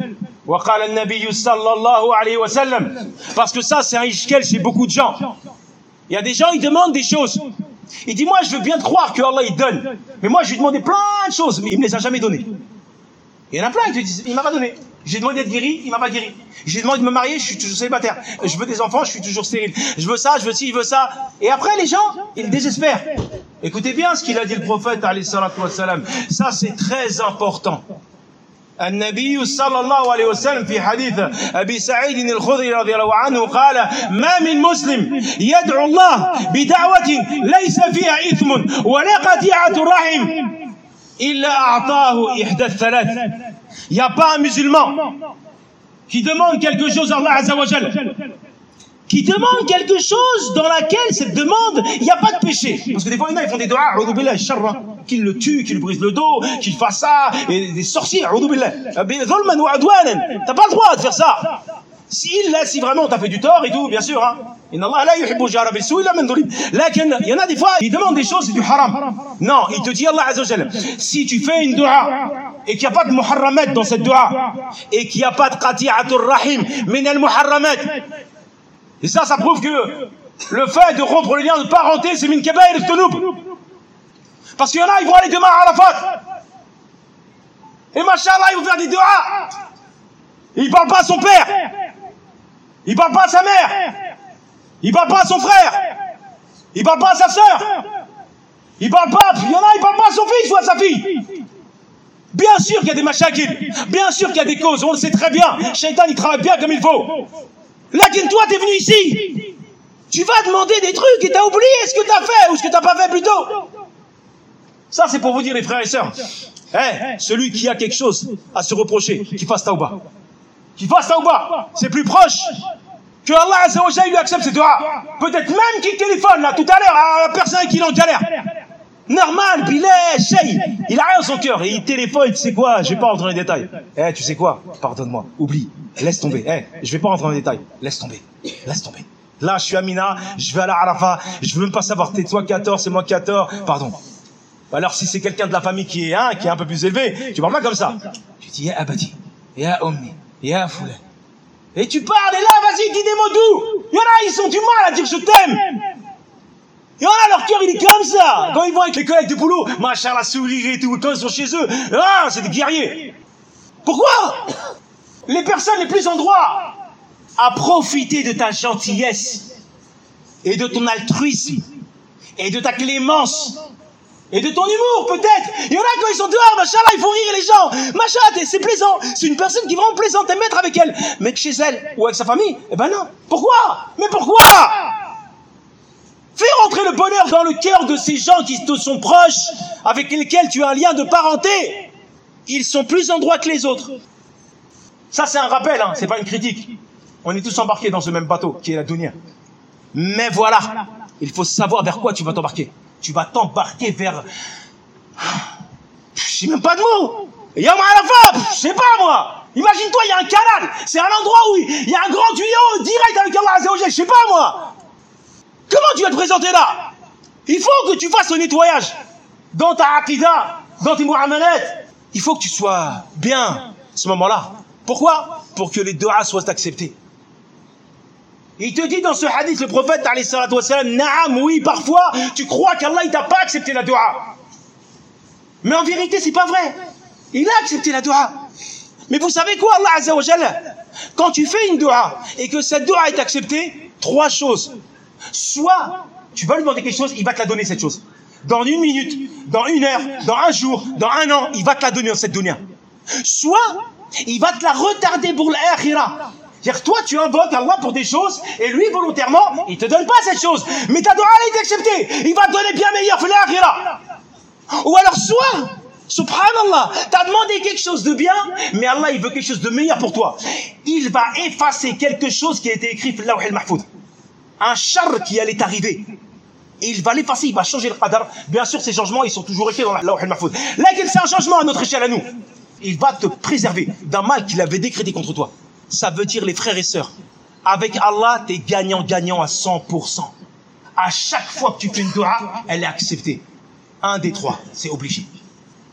وقال النبي صلى الله عليه وسلم. Parce que ça, c'est un ishkel chez beaucoup de gens. Il y a des gens, ils demandent des choses. Il dit, moi, je veux bien te croire que Allah, il donne. Mais moi, je lui ai demandé plein de choses, mais il me les a jamais données. Il y en a plein, ils te disent, il m'a pas donné. J'ai demandé d'être guéri, il m'a pas guéri. J'ai demandé de me marier, je suis toujours célibataire. Je veux des enfants, je suis toujours stérile. Je veux ça, je veux ci, je veux ça. Et après, les gens, ils désespèrent. Écoutez bien ce qu'il a dit le prophète, alayhi salatu wassalam. Ça, c'est très important. النبي صلى الله عليه وسلم في حديث أبي سعيد الخدري رضي الله عنه قال ما من مسلم يدعو الله بدعوة ليس فيها إثم ولا قطيعة رحم إلا أعطاه إحدى الثلاث. Il n'y a pas un musulman qui demande quelque chose à Allah Azza wa Jal, qui demande quelque chose dans laquelle cette demande, il n'y a pas de péché. Parce que des fois, il y en a, ils font des doigts, qu'ils le tuent, qu'ils brisent le dos, qu'ils fassent ça, et des sorciers, t'as pas le droit de faire ça. S'il laisse, si vraiment t'as fait du tort et tout, bien sûr, hein. Il y en a des fois, ils demandent des choses, c'est du haram. Non, il te dit Allah Azza wa Jal, si tu fais une dua, et qu'il n'y a pas de muharramat dans cette dua, et qu'il n'y a pas de qati'atul rahim, min al muharramat. Et ça, ça prouve que le fait de rompre le lien de parenté, c'est min kabaïr al-dhunub. Parce qu'il y en a, ils vont aller demain à Arafat. Et machallah, ils vont faire des duas. Il ne parle pas à son père. Il ne parle pas à sa mère. Il ne parle pas à son frère. Il ne parle pas à sa sœur. Il ne parle pas, il y en a, il ne parle pas à son fils ou à sa fille. Bien sûr qu'il y a des machakil. Bien sûr qu'il y a des causes. On le sait très bien. Shaitan, il travaille bien comme il faut. Là, toi, t'es venu ici, tu vas demander des trucs et t'as oublié ce que t'as fait ou ce que t'as pas fait plus tôt. Ça, c'est pour vous dire, les frères et sœurs. Hey, celui qui a quelque chose à se reprocher, qu'il fasse taouba. Qu'il fasse taouba. C'est plus proche que Allah Azza wa Jalla lui accepte ses doigts. Peut-être même qu'il téléphone là tout à l'heure à la personne qui est en galère. Normal, Bilal, Shay, il a rien dans son cœur et il téléphone, tu sais quoi, je vais pas rentrer dans les détails. Eh, hey, tu sais quoi, pardonne-moi, oublie, laisse tomber. Eh, hey, je vais pas rentrer dans les détails, laisse tomber, laisse tomber. Là, je suis à Mina, je vais à la Arafat, je veux même pas savoir, t'es toi qui as tort, c'est moi qui as tort, pardon. Alors si c'est quelqu'un de la famille qui est, hein, qui est un peu plus élevé, tu parles pas comme ça. Tu dis, ya abadi, ya omni, ya foulen. Et tu parles, et là, vas-y, dis des mots doux. Il y en a, ils sont du mal à dire je t'aime. Et on a leur cœur, il est comme ça. Quand ils vont avec les collègues de boulot, machin, la sourire et tout, quand ils sont chez eux, ah, c'est des guerriers. Pourquoi? Les personnes les plus en droit à profiter de ta gentillesse et de ton altruisme et de ta clémence et de ton humour, peut-être. Il y en a quand ils sont dehors, machin, là, ils font rire les gens. Machin, c'est plaisant. C'est une personne qui est vraiment plaisante à mettre avec elle. Mais chez elle ou avec sa famille, eh ben non. Pourquoi? Mais pourquoi? Fais rentrer le bonheur dans le cœur de ces gens qui te sont proches, avec lesquels tu as un lien de parenté. Ils sont plus en droit que les autres. Ça, c'est un rappel, hein, c'est pas une critique. On est tous embarqués dans ce même bateau, qui est la dunya. Mais voilà, il faut savoir vers quoi tu vas t'embarquer. Tu vas t'embarquer vers... Je sais même pas de mots. Yom Arafat, je sais pas moi. Imagine-toi, il y a un canal. C'est un endroit où il y a un grand tuyau direct avec Allah Azza wa Jalla. Je sais pas moi. Comment tu vas te présenter là? Il faut que tu fasses le nettoyage dans ta aqidah, dans tes mu'amalat. Il faut que tu sois bien à ce moment-là. Pourquoi? Pour que les du'as soient acceptés. Il te dit dans ce hadith, le prophète, alayhi salatu wassalam, Naam, oui, parfois, tu crois qu'Allah, il t'a pas accepté la dua. Mais en vérité, c'est pas vrai. Il a accepté la dua. Mais vous savez quoi, Allah Azza wa Jalla? Quand tu fais une dua et que cette dua est acceptée, trois choses. Soit, tu vas lui demander quelque chose, il va te la donner cette chose. Dans une minute, dans une heure, dans un jour, dans un an, il va te la donner dans cette dunya. Soit, il va te la retarder pour l'akhirah. C'est-à-dire, toi, tu invoques Allah pour des choses, et lui, volontairement, il te donne pas cette chose. Mais ta dua, elle est acceptée. Il va te donner bien meilleur que l'akhirah. Ou alors, soit, subhanallah, t'as demandé quelque chose de bien, mais Allah, il veut quelque chose de meilleur pour toi. Il va effacer quelque chose qui a été écrit dans l'Lawh al-Mahfouz. Un char qui allait t'arriver. Et il va l'effacer, il va changer le qadar. Bien sûr, ces changements, ils sont toujours écrits dans l'Lawh al-Mahfouz. Là, c'est un changement à notre échelle à nous. Il va te préserver d'un mal qu'il avait décrété contre toi. Ça veut dire, les frères et sœurs, avec Allah, t'es gagnant-gagnant à cent pour cent. À chaque fois que tu fais une dua, elle est acceptée. Un des trois, c'est obligé.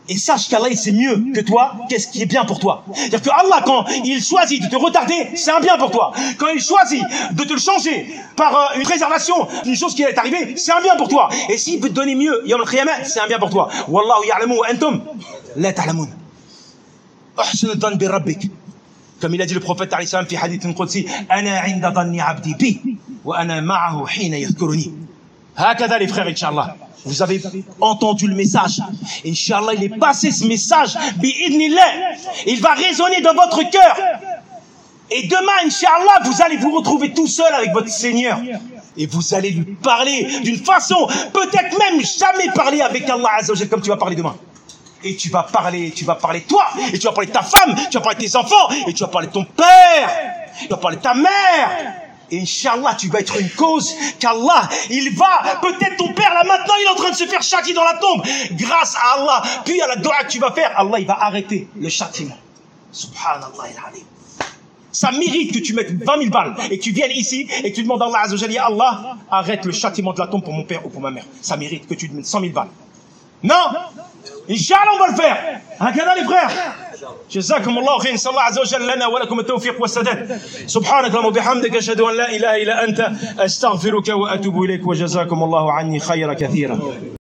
Et sache qu'Allah, il sait mieux que toi qu'est-ce qui est bien pour toi. C'est-à-dire que Allah, quand il choisit de te retarder, c'est un bien pour toi. Quand il choisit de te le changer par euh, une préservation d'une chose qui est arrivée, c'est un bien pour toi. Et s'il peut te donner mieux, Yawm al-Qiyamah, c'est un bien pour toi. Wallahu ya'lamu wa antum la ta'lamun. Ahsinu dhann bi rabbik. Comme il a dit le prophète alayhi salam fi hadith qudsi, ana 'inda dhanni 'abdi bi wa ana ma'ahu hina yadhkuruni. Hakada les frères, Inch'Allah. Vous avez entendu le message. Inch'Allah, il est passé ce message. Bi'idnillah. Il va résonner dans votre cœur. Et demain, Inch'Allah, vous allez vous retrouver tout seul avec votre Seigneur. Et vous allez lui parler d'une façon, peut-être même jamais parler avec Allah Azza wa Jalla comme tu vas parler demain. Et tu vas parler, tu vas parler toi, et tu vas parler de ta femme, tu vas parler de tes enfants, et tu vas parler de ton père, tu vas parler de ta mère. Et Inch'Allah, tu vas être une cause qu'Allah, il va, peut-être ton père là maintenant, il est en train de se faire châtier dans la tombe. Grâce à Allah, puis à la dua que tu vas faire, Allah, il va arrêter le châtiment. Subhanallah al-Alim. Ça mérite que tu mettes vingt mille balles et que tu viennes ici et que tu demandes à Allah Azza wa Jalla, Allah, arrête le châtiment de la tombe pour mon père ou pour ma mère. Ça mérite que tu te mettes cent mille balles. Non! Inch'Allah, on va le faire. Hakada les frères. جزاكم الله خير. نسأل الله عز وجل لنا ولكم التوفيق والسداد. سبحانك اللهم وبحمدك أشهد أن لا إله إلا أنت أستغفرك وأتوب إليك وجزاكم الله عني خير كثيرا.